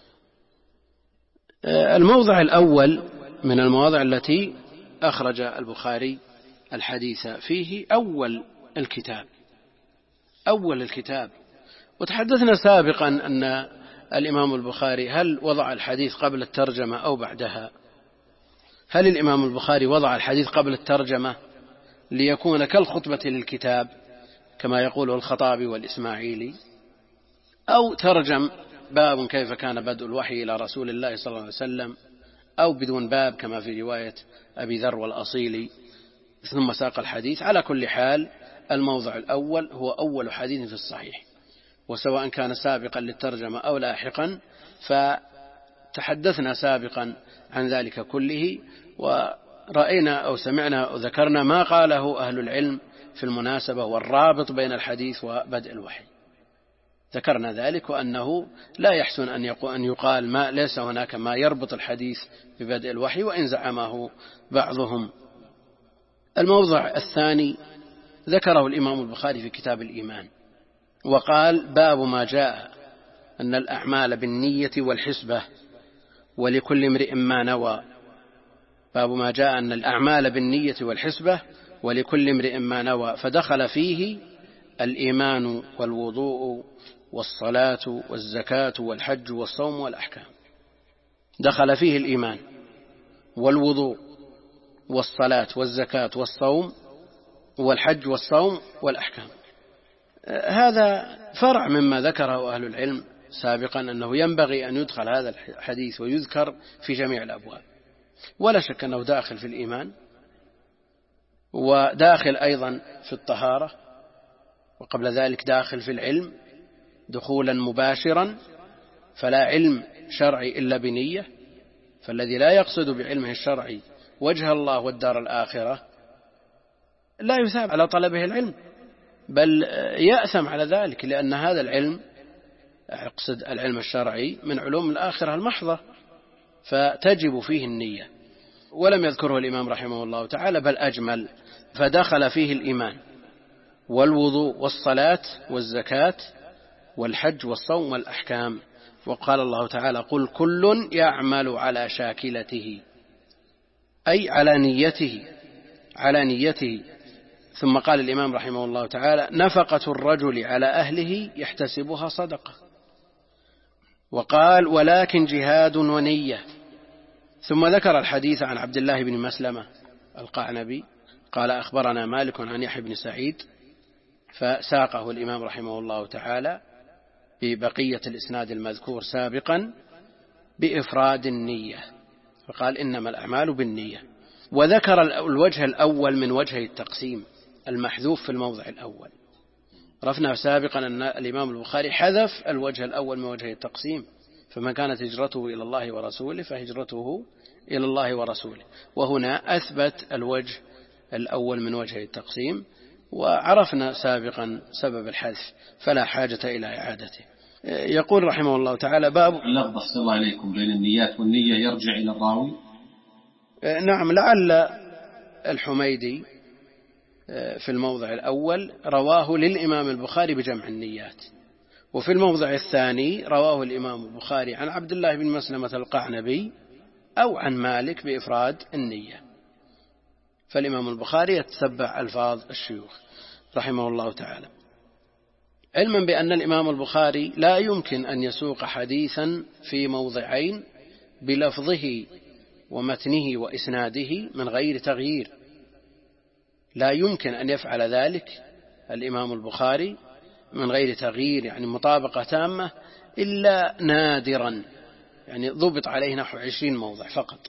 الموضع الأول من المواضع التي أخرج البخاري الحديث فيه أول الكتاب، أول الكتاب. وتحدثنا سابقا أن الإمام البخاري هل وضع الحديث قبل الترجمة أو بعدها؟ هل الإمام البخاري وضع الحديث قبل الترجمة ليكون كالخطبة للكتاب كما يقول الخطابي والإسماعيلي، أو ترجم باب كيف كان بدء الوحي إلى رسول الله صلى الله عليه وسلم، أو بدون باب كما في رواية أبي ذر والأصيلي ثم ساق الحديث؟ على كل حال الموضع الأول هو أول حديث في الصحيح، وسواء كان سابقا للترجمة أو لاحقا، فتحدثنا سابقا عن ذلك كله، ورأينا أو سمعنا أو ذكرنا ما قاله أهل العلم في المناسبة والرابط بين الحديث وبدء الوحي. ذكرنا ذلك، وأنه لا يحسن أن يقال ما ليس هناك ما يربط الحديث ببدء الوحي، وإن زعمه بعضهم. الموضع الثاني ذكره الإمام البخاري في كتاب الإيمان، وقال: باب ما جاء أن الأعمال بالنية والحسبة ولكل امرئ ما نوى. باب ما جاء أن الأعمال بالنية والحسبة ولكل امرئ ما نوى، فدخل فيه الإيمان والوضوء والصلاة والزكاة والحج والصوم والأحكام. دخل فيه الإيمان والوضوء والصلاة والزكاة والصوم والحج والصوم والأحكام. هذا فرع مما ذكره أهل العلم سابقا، أنه ينبغي أن يدخل هذا الحديث ويذكر في جميع الأبواب، ولا شك أنه داخل في الإيمان، وداخل أيضا في الطهارة، وقبل ذلك داخل في العلم دخولا مباشرا، فلا علم شرعي إلا بنية، فالذي لا يقصد بعلمه الشرعي وجه الله والدار الآخرة لا يثاب على طلبه العلم، بل يأثم على ذلك، لأن هذا العلم، أقصد العلم الشرعي، من علوم الآخرة المحضة، فتجب فيه النية. ولم يذكره الإمام رحمه الله تعالى، بل أجمل، فدخل فيه الإيمان والوضوء والصلاة والزكاة والحج والصوم والأحكام. وقال الله تعالى: قل كل يعمل على شاكلته، أي على نيته على نيته. ثم قال الإمام رحمه الله تعالى: نفقة الرجل على أهله يحتسبها صدقة. وقال: ولكن جهاد ونية. ثم ذكر الحديث عن عبد الله بن مسلمة القعنبي قال: أخبرنا مالك عن يحيى بن سعيد، فساقه الإمام رحمه الله تعالى ببقية الإسناد المذكور سابقا بإفراد النية، فقال: إنما الأعمال بالنية. وذكر الوجه الأول من وجه التقسيم المحذوف في الموضع الأول. عرفنا سابقا أن الإمام البخاري حذف الوجه الأول من وجه التقسيم، فمن كانت هجرته إلى الله ورسوله فهجرته إلى الله ورسوله، وهنا أثبت الوجه الأول من وجه التقسيم، وعرفنا سابقا سبب الحذف، فلا حاجة إلى إعادته. يقول رحمه الله تعالى: باب اللفظ أحسن الله عليكم بين النيات والنية يرجع إلى الراوي. نعم، لعل الحميدي في الموضع الأول رواه للإمام البخاري بجمع النيات، وفي الموضع الثاني رواه الإمام البخاري عن عبد الله بن مسلمة القعنبي أو عن مالك بإفراد النية، فالإمام البخاري يتتبع ألفاظ الشيوخ رحمه الله تعالى، علما بأن الإمام البخاري لا يمكن أن يسوق حديثا في موضعين بلفظه ومتنه وإسناده من غير تغيير. لا يمكن أن يفعل ذلك الإمام البخاري من غير تغيير، يعني مطابقة تامة، إلا نادرا، يعني ضبط عليه نحو عشرين موضع فقط،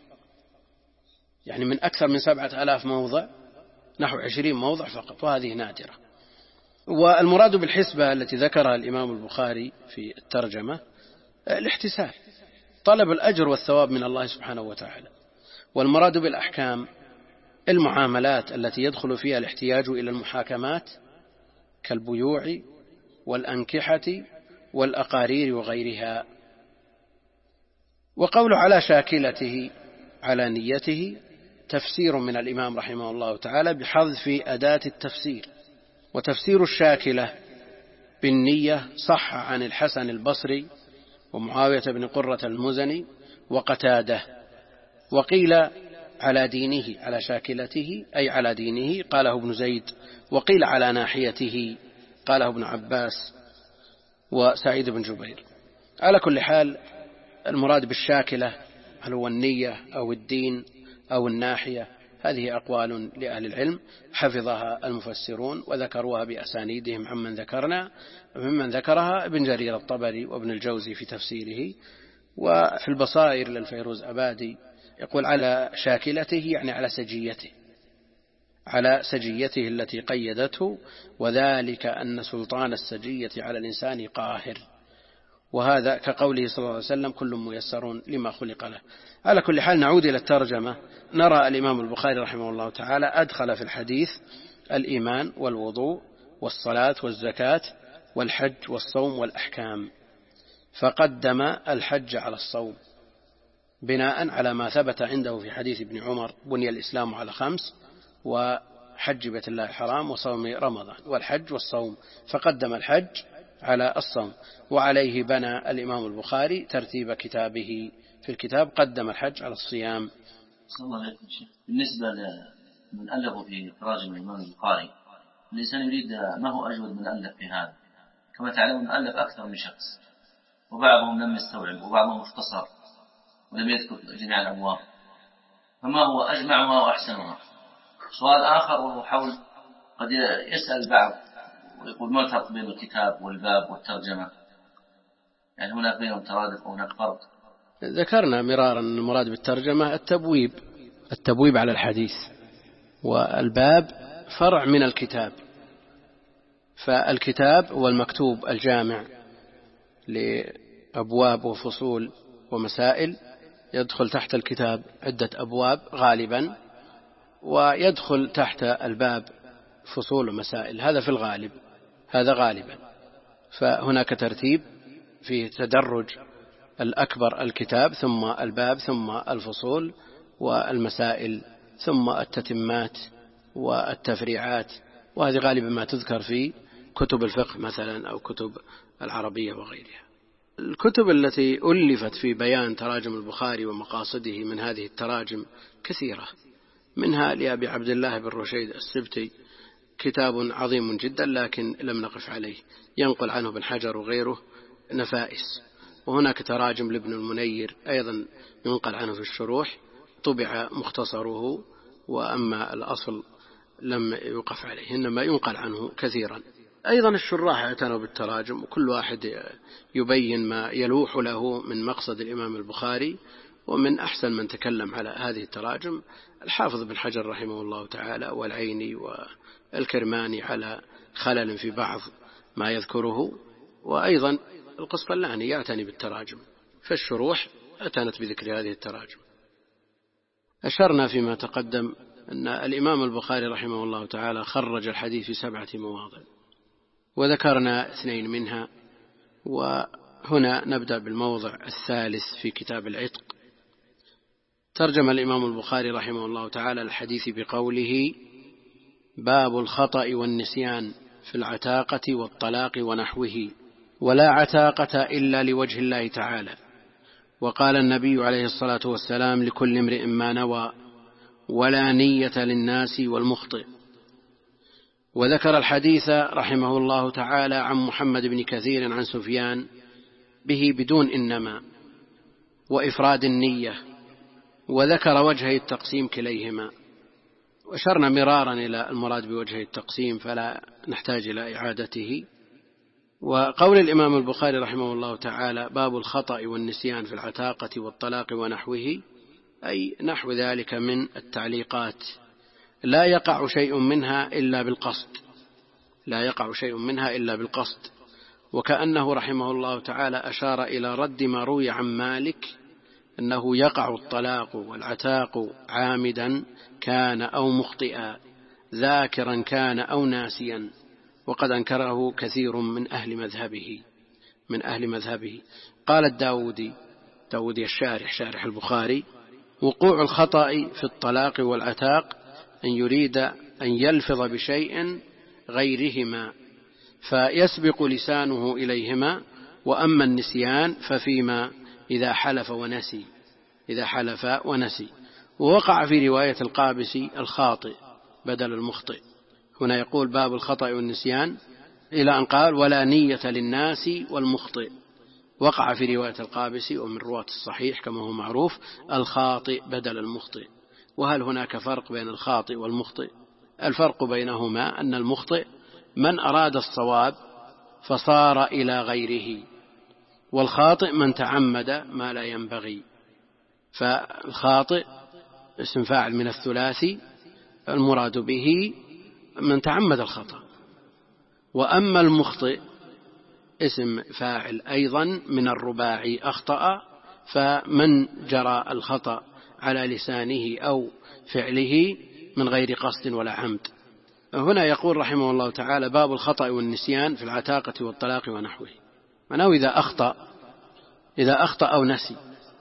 يعني من أكثر من سبعة آلاف موضع نحو عشرين موضع فقط، وهذه نادرة. والمراد بالحسبة التي ذكرها الإمام البخاري في الترجمة الاحتساب، طلب الأجر والثواب من الله سبحانه وتعالى. والمراد بالأحكام المعاملات التي يدخل فيها الاحتياج إلى المحاكمات كالبيوع والأنكحة والأقارير وغيرها. وقول على شاكلته على نيته تفسير من الإمام رحمه الله تعالى بحذف أداة التفسير. وتفسير الشاكلة بالنية صح عن الحسن البصري ومعاوية بن قرة المزني وقتاده. وقيل على دينه على شاكلته أي على دينه قاله ابن زيد، وقيل على ناحيته قاله ابن عباس وسعيد بن جبير. على كل حال المراد بالشاكلة هل هو النية أو الدين أو الناحية، هذه أقوال لأهل العلم حفظها المفسرون وذكروها بأسانيدهم عمن ذكرنا، ممن ذكرها ابن جرير الطبري وابن الجوزي في تفسيره. وفي البصائر للفيروز أبادي يقول على شاكلته يعني على سجيته، على سجيته التي قيدته، وذلك أن سلطان السجية على الإنسان قاهر، وهذا كقوله صلى الله عليه وسلم كل ميسر لما خلق له. على كل حال نعود إلى الترجمة. نرى الإمام البخاري رحمه الله تعالى أدخل في الحديث الإيمان والوضوء والصلاة والزكاة والحج والصوم والأحكام، فقدم الحج على الصوم بناء على ما ثبت عنده في حديث ابن عمر: بني الإسلام على خمس، وحج بيت الله الحرام وصوم رمضان، والحج والصوم، فقدم الحج على الصوم. وعليه بنى الإمام البخاري ترتيب كتابه في الكتاب، قدم الحج على الصيام. صلى الله عليه وسلم. بالنسبة لمن ألفوا في تراجم الإمام البخاري، الإنسان يريد ما هو أجود من ألف في هذا. كما تعلمون ألف أكثر من شخص، وبعضهم لم يستوعب، وبعضهم اختصر ولم يذكر جميع الأبواب، فما هو أجمعها وأحسنها؟ سؤال آخر وهو حول قد يسأل بعض ويقول: ما الفرق بين الكتاب والباب والترجمة؟ يعني هناك بينهم ترادف وهناك فرق. ذكرنا مرارا أن المراد بالترجمة التبويب التبويب على الحديث، والباب فرع من الكتاب. فالكتاب هو المكتوب الجامع لأبواب وفصول ومسائل، يدخل تحت الكتاب عدة أبواب غالبا، ويدخل تحت الباب فصول ومسائل، هذا في الغالب، هذا غالبا. فهناك ترتيب في تدرج: الأكبر الكتاب، ثم الباب، ثم الفصول والمسائل، ثم التتمات والتفريعات، وهذه غالبا ما تذكر في كتب الفقه مثلا أو كتب العربية وغيرها. الكتب التي ألفت في بيان تراجم البخاري ومقاصده من هذه التراجم كثيرة، منها لأبي عبد الله بن رشيد السبتي كتاب عظيم جدا لكن لم نقف عليه، ينقل عنه ابن حجر وغيره نفائس. وهناك تراجم لابن المنير أيضا ينقل عنه في الشروح، طبع مختصره، وأما الأصل لم يوقف عليه، إنما ينقل عنه كثيرا. أيضا الشراح اعتنوا بالتراجم، وكل واحد يبين ما يلوح له من مقصد الإمام البخاري. ومن أحسن من تكلم على هذه التراجم الحافظ بن حجر رحمه الله تعالى، والعيني والكرماني على خلل في بعض ما يذكره، وأيضا القسطلاني يعتني بالتراجم، فالشروح اعتنت بذكر هذه التراجم. أشرنا فيما تقدم أن الإمام البخاري رحمه الله تعالى خرج الحديث في سبعة مواضع، وذكرنا اثنين منها، وهنا نبدأ بالموضع الثالث في كتاب العتق. ترجم الإمام البخاري رحمه الله تعالى الحديث بقوله: باب الخطأ والنسيان في العتاقة والطلاق ونحوه، ولا عتاقة إلا لوجه الله تعالى. وقال النبي عليه الصلاة والسلام: لكل امرئ ما نوى، ولا نية للناس والمخطئ. وذكر الحديث رحمه الله تعالى عن محمد بن كثير عن سفيان به بدون إنما وإفراد النية، وذكر وجهي التقسيم كليهما. وأشرنا مرارا إلى المراد بوجهي التقسيم فلا نحتاج إلى إعادته. وقول الإمام البخاري رحمه الله تعالى: باب الخطأ والنسيان في العتاقة والطلاق ونحوه، أي نحو ذلك من التعليقات، لا يقع شيء منها إلا بالقصد لا يقع شيء منها إلا بالقصد. وكأنه رحمه الله تعالى أشار إلى رد ما روي عن مالك أنه يقع الطلاق والعتاق عامدا كان أو مخطئا، ذاكرا كان أو ناسيا، وقد أنكره كثير من أهل مذهبه من أهل مذهبه قال الداودي داودي الشارح شارح البخاري: وقوع الخطأ في الطلاق والعتاق أن يريد أن يلفظ بشيء غيرهما فيسبق لسانه إليهما، وأما النسيان ففيما إذا حلف ونسي إذا حلف ونسي. ووقع في رواية القابسي الخاطئ بدل المخطئ. هنا يقول: باب الخطأ والنسيان، إلى أن قال: ولا نية للناس والمخطئ. وقع في رواية القابسي ومن رواة الصحيح كما هو معروف الخاطئ بدل المخطئ. وهل هناك فرق بين الخاطئ والمخطئ؟ الفرق بينهما أن المخطئ من أراد الصواب فصار إلى غيره، والخاطئ من تعمد ما لا ينبغي. فالخاطئ اسم فاعل من الثلاثي، المراد به من تعمد الخطأ. وأما المخطئ اسم فاعل أيضا من الرباعي أخطأ، فمن جرى الخطأ على لسانه أو فعله من غير قصد ولا عمد. هنا يقول رحمه الله تعالى: باب الخطأ والنسيان في العتاقة والطلاق ونحوه. معناه إذا أخطأ إذا أخطأ أو نسي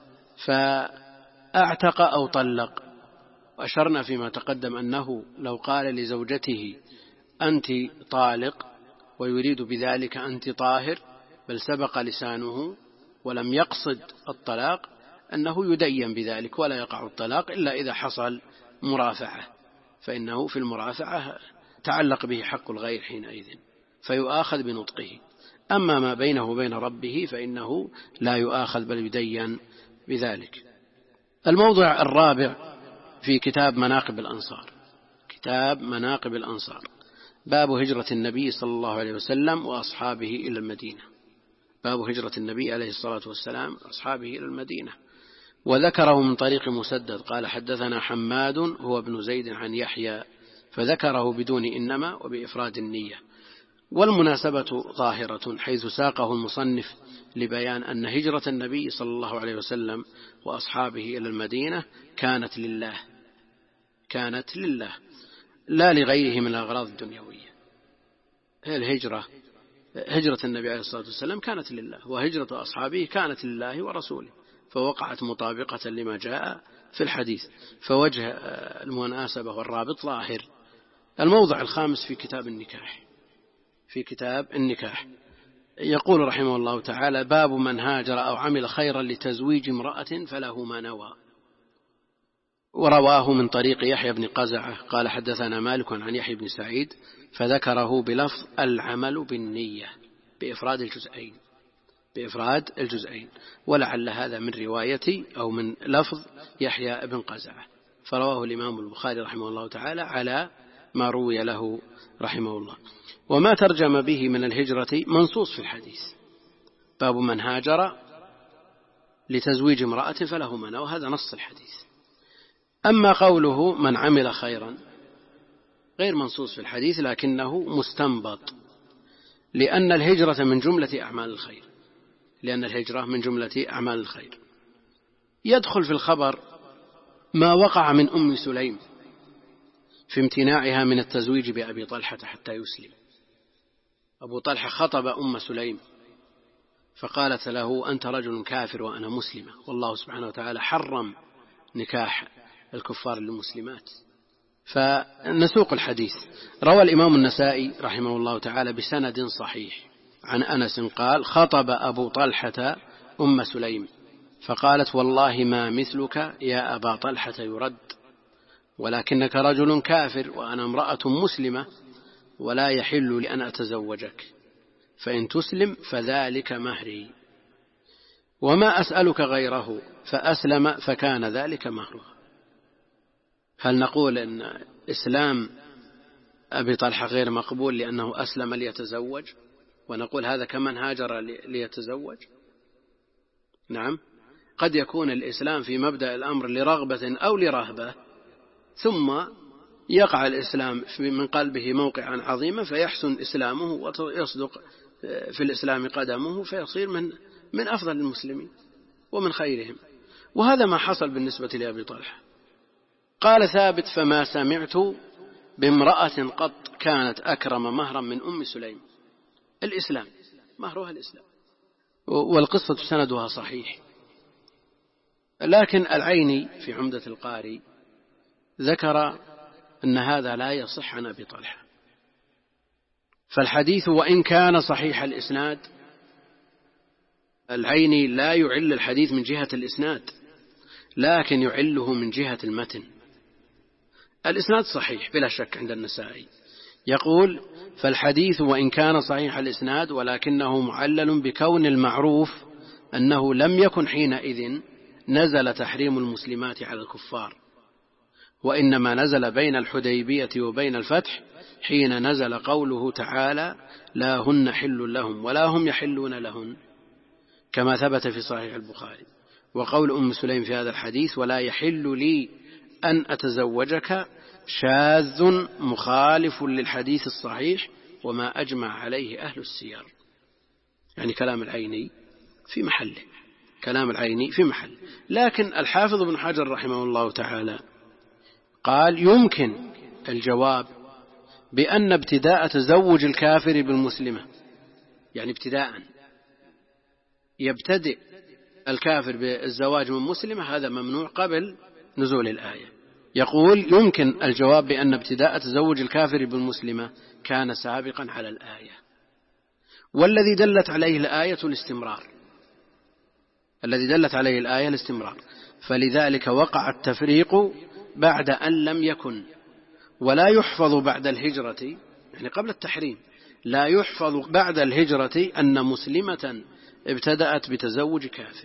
فأعتق أو طلق. وأشرنا فيما تقدم أنه لو قال لزوجته أنت طالق ويريد بذلك أنت طاهر، بل سبق لسانه ولم يقصد الطلاق، أنه يدين بذلك ولا يقع الطلاق إلا إذا حصل مرافعة، فإنه في المرافعة تعلق به حق الغير حينئذ فيؤاخذ بنطقه. أما ما بينه وبين ربه فإنه لا يؤاخذ بل يدين بذلك. الموضوع الرابع في كتاب مناقب الأنصار. كتاب مناقب الأنصار باب هجرة النبي صلى الله عليه وسلم وأصحابه إلى المدينة. باب هجرة النبي عليه الصلاة والسلام وأصحابه إلى المدينة. وذكره من طريق مسدد قال: حدثنا حماد هو ابن زيد عن يحيى، فذكره بدون إنما وبإفراد النية. والمناسبة ظاهرة حيث ساقه المصنف لبيان أن هجرة النبي صلى الله عليه وسلم وأصحابه إلى المدينة كانت لله كانت لله لا لغيره من الأغراض الدنيوية. الهجرة هجرة النبي عليه الصلاة والسلام كانت لله، وهجرة أصحابه كانت لله ورسوله، فوقعت مطابقة لما جاء في الحديث، فوجه المناسبة والرابط ظاهر. الموضع الخامس في كتاب النكاح. في كتاب النكاح يقول رحمه الله تعالى: باب من هاجر أو عمل خيرا لتزويج امرأة فله ما نوى. ورواه من طريق يحيى بن قزعة قال: حدثنا مالك عن يحيى بن سعيد، فذكره بلفظ العمل بالنية بإفراد الجزئين بإفراد الجزئين ولعل هذا من رواية أو من لفظ يحيى بن قزعة، فرواه الإمام البخاري رحمه الله تعالى على ما روي له رحمه الله. وما ترجم به من الهجرة منصوص في الحديث: باب من هاجر لتزويج امرأة فله ما نوى، وهذا نص الحديث. أما قوله من عمل خيرا غير منصوص في الحديث، لكنه مستنبط، لأن الهجرة من جملة أعمال الخير لأن الهجرة من جملة أعمال الخير. يدخل في الخبر ما وقع من أم سليم في امتناعها من التزويج بأبي طلحة حتى يسلم. أبو طلحة خطب أم سليم فقالت له: أنت رجل كافر وأنا مسلمة، والله سبحانه وتعالى حرم نكاح الكفار للمسلمات. فنسوق الحديث. روى الإمام النسائي رحمه الله تعالى بسند صحيح عن أنس قال: خطب أبو طلحة أم سليم فقالت: والله ما مثلك يا أبا طلحة يرد، ولكنك رجل كافر وأنا امرأة مسلمة، ولا يحل لأن أتزوجك، فإن تسلم فذلك مهري، وما أسألك غيره، فأسلم فكان ذلك مهره. هل نقول أن إسلام أبي طلحة غير مقبول لأنه أسلم ليتزوج، ونقول هذا كمن هاجر ليتزوج؟ نعم، قد يكون الإسلام في مبدأ الأمر لرغبة أو لرهبة، ثم يقع الإسلام من قلبه موقعا عظيما فيحسن إسلامه ويصدق في الإسلام قدمه فيصير من من أفضل المسلمين ومن خيرهم. وهذا ما حصل بالنسبة لأبي طلحة. قال ثابت: فما سمعت بامرأة قط كانت أكرم مهرا من أم سليم. الإسلام مهرها الإسلام، والقصة سندها صحيح. لكن العيني في عمدة القاري ذكر أن هذا لا يصح عن أبي طلحة. فالحديث وإن كان صحيح الإسناد، العيني لا يعل الحديث من جهة الإسناد، لكن يعله من جهة المتن. الإسناد صحيح بلا شك عند النسائي. يقول: فالحديث وإن كان صحيح الإسناد ولكنه معلل بكون المعروف أنه لم يكن حينئذ نزل تحريم المسلمات على الكفار، وإنما نزل بين الحديبية وبين الفتح حين نزل قوله تعالى: لا هن حل لهم ولا هم يحلون لهن، كما ثبت في صحيح البخاري. وقول أم سليم في هذا الحديث: ولا يحل لي أن أتزوجك، شاذ مخالف للحديث الصحيح وما أجمع عليه أهل السير. يعني كلام العيني في محله كلام العيني في محل. لكن الحافظ ابن حجر رحمه الله تعالى قال: يمكن الجواب بأن ابتداء تزوج الكافر بالمسلمة، يعني ابتداء يبتدئ الكافر بالزواج من مسلمة هذا ممنوع قبل نزول الآية. يقول يمكن الجواب بأن ابتداء تزوج الكافر بالمسلمة كان سابقا على الآية، والذي دلت عليه الآية الاستمرار، الذي دلت عليه الآية الاستمرار، فلذلك وقع التفريق بعد أن لم يكن، ولا يحفظ بعد الهجرة، يعني قبل التحريم لا يحفظ بعد الهجرة أن مسلمة ابتدأت بتزوج كافر.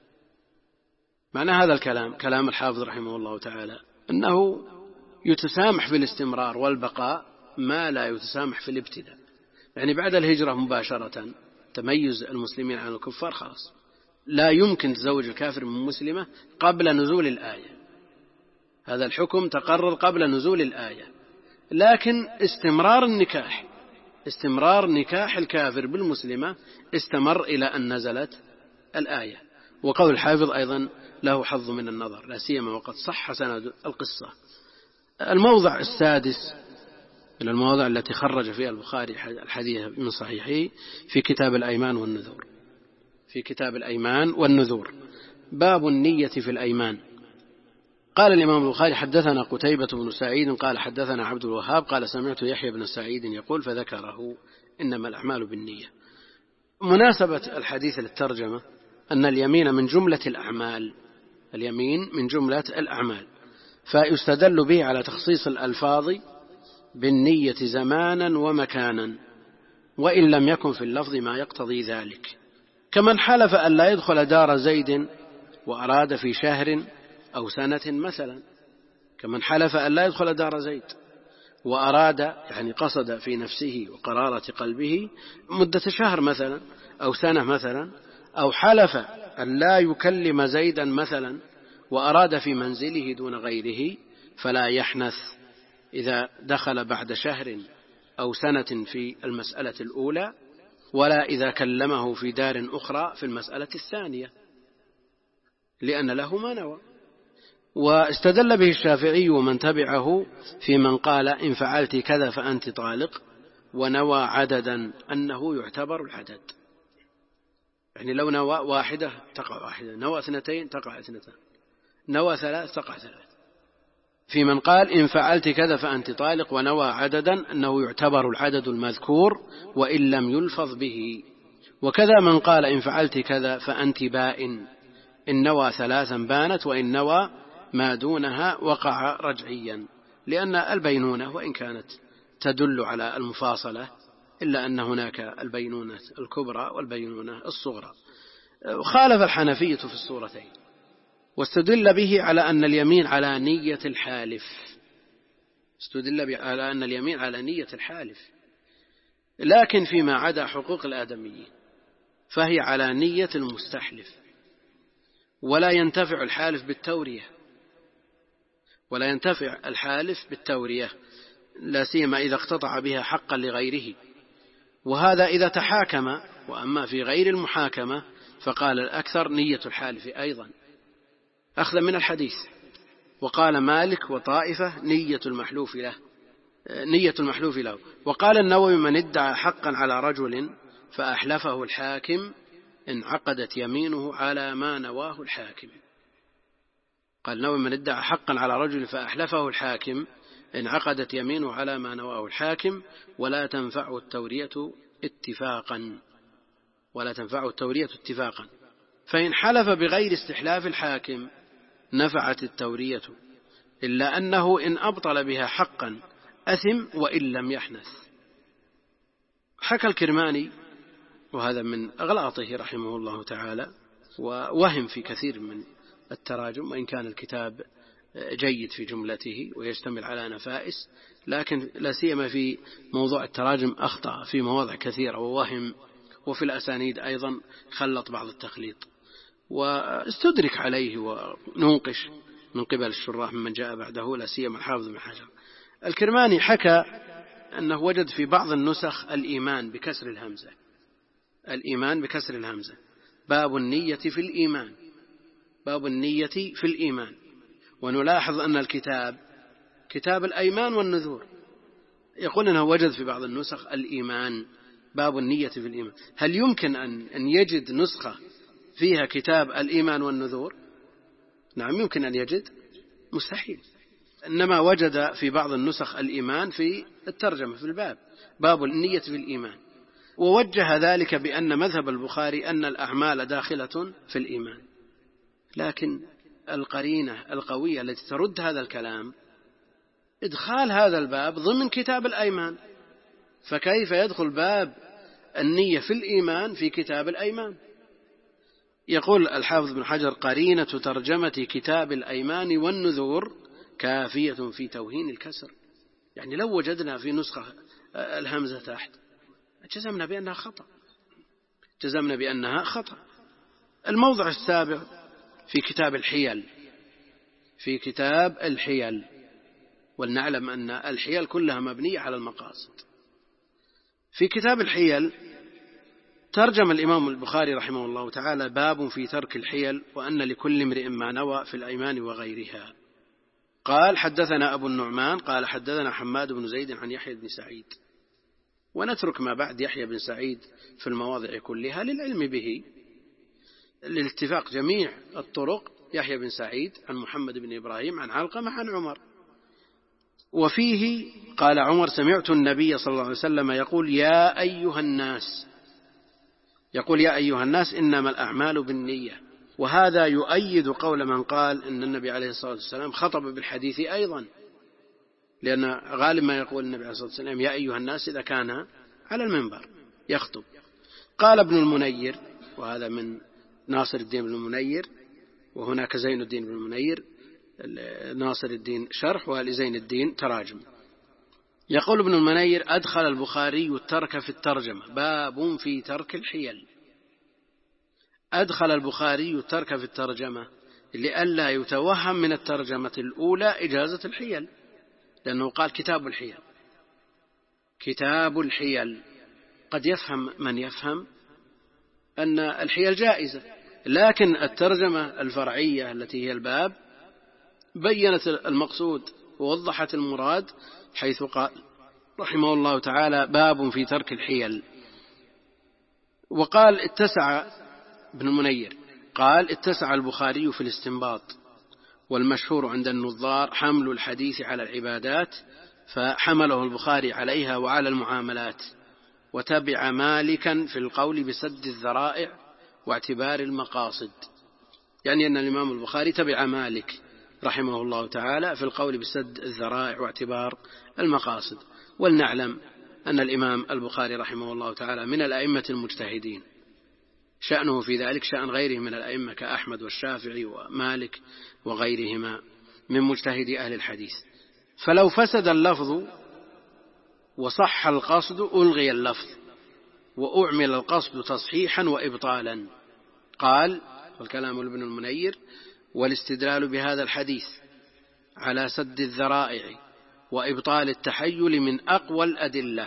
معنى هذا الكلام كلام الحافظ رحمه الله تعالى أنه يتسامح في الاستمرار والبقاء ما لا يتسامح في الابتداء، يعني بعد الهجرة مباشرة تميز المسلمين عن الكفار خلاص لا يمكن تزوج الكافر من مسلمة قبل نزول الآية، هذا الحكم تقرر قبل نزول الآية. لكن استمرار النكاح استمرار نكاح الكافر بالمسلمة استمر إلى أن نزلت الآية. وقول الحافظ أيضا له حظ من النظر لا سيما وقد صح سند القصة. الموضع السادس من المواضع التي خرج فيها البخاري الحديث من صحيحه في كتاب الأيمان والنذور، في كتاب الأيمان والنذور باب النية في الأيمان. قال الإمام البخاري حدثنا قتيبة بن سعيد قال حدثنا عبد الوهاب قال سمعت يحيى بن سعيد يقول فذكره إنما الأعمال بالنية. مناسبة الحديث للترجمة أن اليمين من جملة الأعمال، اليمين من جملة الأعمال، فيستدل به على تخصيص الألفاظ بالنية زمانا ومكانا وإن لم يكن في اللفظ ما يقتضي ذلك، كمن حلف أن لا يدخل دار زيد وأراد في شهر أو سنة مثلا، كمن حلف أن لا يدخل دار زيد وأراد يعني قصد في نفسه وقرارة قلبه مدة شهر مثلا أو سنة مثلا، أو حلف أن لا يكلم زيدا مثلا وأراد في منزله دون غيره فلا يحنث إذا دخل بعد شهر أو سنة في المسألة الأولى، ولا إذا كلمه في دار أخرى في المسألة الثانية، لأن له ما نوى. واستدل به الشافعي ومن تبعه في من قال إن فعلت كذا فأنت طالق ونوى عددا أنه يعتبر العدد، يعني لو نوى واحدة تقع واحدة، نوى اثنتين تقع اثنتان، نوى ثلاث تقع ثلاث. في من قال إن فعلت كذا فأنت طالق ونوى عددا أنه يعتبر العدد المذكور وإن لم يلفظ به. وكذا من قال إن فعلت كذا فأنت بائن، إن نوى ثلاثا بانت وإن نوى ما دونها وقع رجعيا، لأن البينونة وإن كانت تدل على المفاصلة إلا أن هناك البينونة الكبرى والبينونة الصغرى. خالف الحنفية في الصورتين، واستدل به على أن اليمين على نية الحالف، استدل به على أن اليمين على نية الحالف، لكن فيما عدا حقوق الآدميين فهي على نية المستحلف، ولا ينتفع الحالف بالتورية، ولا ينتفع الحالف بالتورية لا سيما إذا اقتطع بها حقا لغيره، وهذا إذا تحاكم. وأما في غير المحاكمة فقال الأكثر نية الحالف أيضا أخذ من الحديث. وقال مالك وطائفة نية المحلوف له نية المحلوف له. وقال النووي من ادعى حقا على رجل فأحلفه الحاكم انعقدت يمينه على ما نواه الحاكم. قال النووي من ادعى حقا على رجل فأحلفه الحاكم انعقدت يمينه على ما نواه الحاكم ولا تنفع التورية اتفاقا ولا تنفع التورية اتفاقا فإن حلف بغير استحلاف الحاكم نفعت التورية، إلا أنه إن أبطل بها حقا أثم وإن لم يحنث. حكى الكرماني وهذا من أغلاطه رحمه الله تعالى ووهم في كثير من التراجم، وإن كان الكتاب جيد في جملته ويشتمل على نفائس، لكن لا سيما في موضوع التراجم أخطأ في مواضع كثيرة ووهم، وفي الأسانيد أيضا خلط بعض التخليط، واستدرك عليه وننقش من قبل الشراح ممن جاء بعده لا سيما الحافظ بن حجر. الكرماني حكى أنه وجد في بعض النسخ الإيمان بكسر الهمزة، الإيمان بكسر الهمزة، باب النية في الإيمان، باب النية في الإيمان. ونلاحظ أن الكتاب كتاب الأيمان والنذور يقول أنه وجد في بعض النسخ الإيمان، باب النية في الإيمان. هل يمكن أن أن يجد نسخة فيها كتاب الإيمان والنذور؟ نعم يمكن أن يجد، مستحيل. إنما وجد في بعض النسخ الإيمان في الترجمة في الباب، باب النية في الإيمان، ووجه ذلك بأن مذهب البخاري أن الأعمال داخلة في الإيمان. لكن القرينة القوية التي ترد هذا الكلام إدخال هذا الباب ضمن كتاب الأيمان، فكيف يدخل باب النية في الإيمان في كتاب الأيمان؟ يقول الحافظ بن حجر: قرينة ترجمة كتاب الأيمان والنذور كافية في توهين الكسر. يعني لو وجدنا في نسخة الهمزة تحت جزمنا بأنها خطأ، جزمنا بأنها خطأ. الموضع السابع في كتاب الحيل، في كتاب الحيل، ولنعلم أن الحيل كلها مبنية على المقاصد. في كتاب الحيل ترجم الإمام البخاري رحمه الله تعالى: باب في ترك الحيل وأن لكل امرئ ما نوى في الأيمان وغيرها. قال: حدثنا أبو النعمان قال حدثنا حماد بن زيد عن يحيى بن سعيد. ونترك ما بعد يحيى بن سعيد في المواضع كلها للعلم به، للاتفاق جميع الطرق: يحيى بن سعيد عن محمد بن إبراهيم عن علقمة عن عمر. وفيه قال عمر: سمعت النبي صلى الله عليه وسلم يقول: يا أيها الناس، يقول يا أيها الناس إنما الأعمال بالنية. وهذا يؤيد قول من قال إن النبي عليه الصلاة والسلام خطب بالحديث أيضا، لأن غالب ما يقول النبي عليه الصلاة والسلام يا أيها الناس إذا كان على المنبر يخطب. قال ابن المنير، وهذا من ناصر الدين بن المنير، وهناك زين الدين بن المنير، ناصر الدين شرح ولزين الدين تراجم. يقول ابن المنير: أدخل البخاري الترك في الترجمة، باب في ترك الحيل. أدخل البخاري الترك في الترجمة لئلا يتوهم من الترجمة الأولى إجازة الحيل، لأنه قال كتاب الحيل، كتاب الحيل. قد يفهم من يفهم أن الحيل جائزة، لكن الترجمة الفرعية التي هي الباب بيّنت المقصود ووضحت المراد، حيث قال رحمه الله تعالى: باب في ترك الحيل. وقال اتسع ابن المنير قال اتسع البخاري في الاستنباط، والمشهور عند النظار حمل الحديث على العبادات، فحمله البخاري عليها وعلى المعاملات، وتبع مالكا في القول بسد الذرائع واعتبار المقاصد. يعني أن الإمام البخاري تبع مالك رحمه الله تعالى في القول بسد الذرائع واعتبار المقاصد. ولنعلم أن الإمام البخاري رحمه الله تعالى من الأئمة المجتهدين، شأنه في ذلك شأن غيره من الأئمة كأحمد والشافعي ومالك وغيرهما من مجتهدي أهل الحديث. فلو فسد اللفظ وصح القصد ألغي اللفظ، وأعمل القصد تصحيحا وإبطالا. قال، والكلام لابن المنير: والاستدلال بهذا الحديث على سد الذرائع وإبطال التحيل من أقوى الأدلة.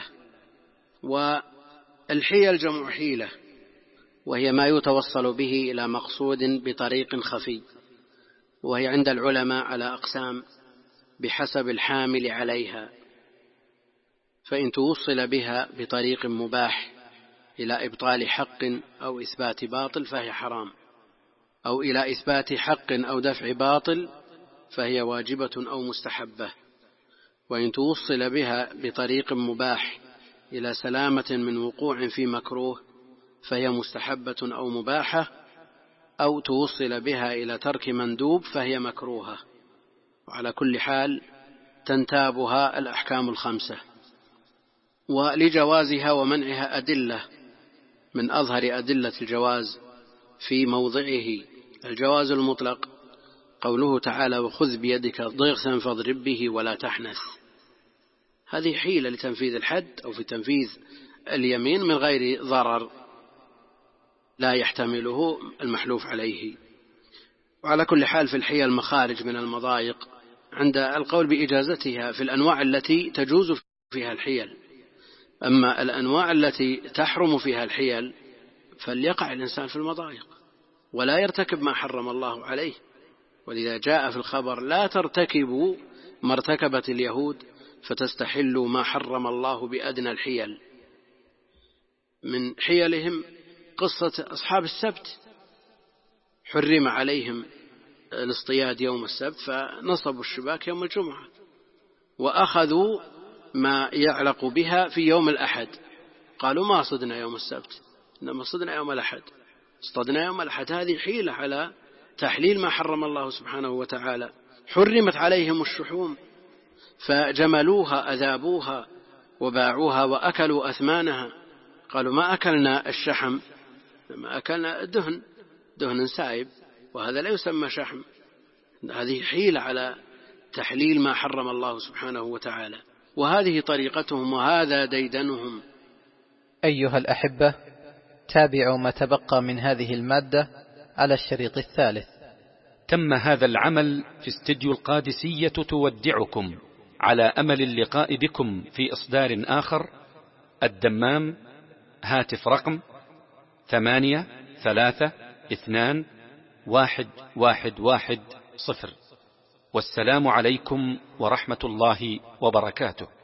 والحيل جمع حيلة، وهي ما يتوصل به إلى مقصود بطريق خفي، وهي عند العلماء على أقسام بحسب الحامل عليها. فإن توصل بها بطريق مباح إلى إبطال حق أو إثبات باطل فهي حرام، أو إلى إثبات حق أو دفع باطل فهي واجبة أو مستحبة. وإن توصل بها بطريق مباح إلى سلامة من وقوع في مكروه فهي مستحبة أو مباحة، أو توصل بها إلى ترك مندوب فهي مكروهة. وعلى كل حال تنتابها الأحكام الخمسة. ولجوازها ومنعها أدلة، من أظهر أدلة الجواز في موضعه الجواز المطلق قوله تعالى: وخذ بيدك ضغثا فاضرب به ولا تحنث. هذه حيلة لتنفيذ الحد أو في تنفيذ اليمين من غير ضرر لا يحتمله المحلوف عليه. وعلى كل حال في الحيل مخارج من المضايق عند القول بإجازتها في الأنواع التي تجوز فيها الحيل. أما الأنواع التي تحرم فيها الحيل فليقع الإنسان في المضايق ولا يرتكب ما حرم الله عليه. ولذا جاء في الخبر: لا ترتكبوا ما ارتكبت اليهود فتستحلوا ما حرم الله بأدنى الحيل. من حيلهم قصة أصحاب السبت، حرم عليهم الاصطياد يوم السبت فنصبوا الشباك يوم الجمعة، وأخذوا ما يعلق بها في يوم الأحد، قالوا ما صدنا يوم السبت إنما صدنا يوم الأحد، اصطدنا يوم الأحد. هذه حيلة على تحليل ما حرم الله سبحانه وتعالى. حرمت عليهم الشحوم فجملوها أذابوها وباعوها وأكلوا أثمانها، قالوا ما أكلنا الشحم، ما أكلنا الدهن، دهن سائب، وهذا لا يسمى شحم. هذه حيلة على تحليل ما حرم الله سبحانه وتعالى، وهذه طريقتهم وهذا ديدنهم. أيها الأحبة، تابعوا ما تبقى من هذه المادة على الشريط الثالث. تم هذا العمل في استديو القادسية تودعكم على أمل اللقاء بكم في إصدار آخر. الدمام، هاتف رقم ثمانية ثلاثة اثنان واحد واحد واحد صفر. والسلام عليكم ورحمة الله وبركاته.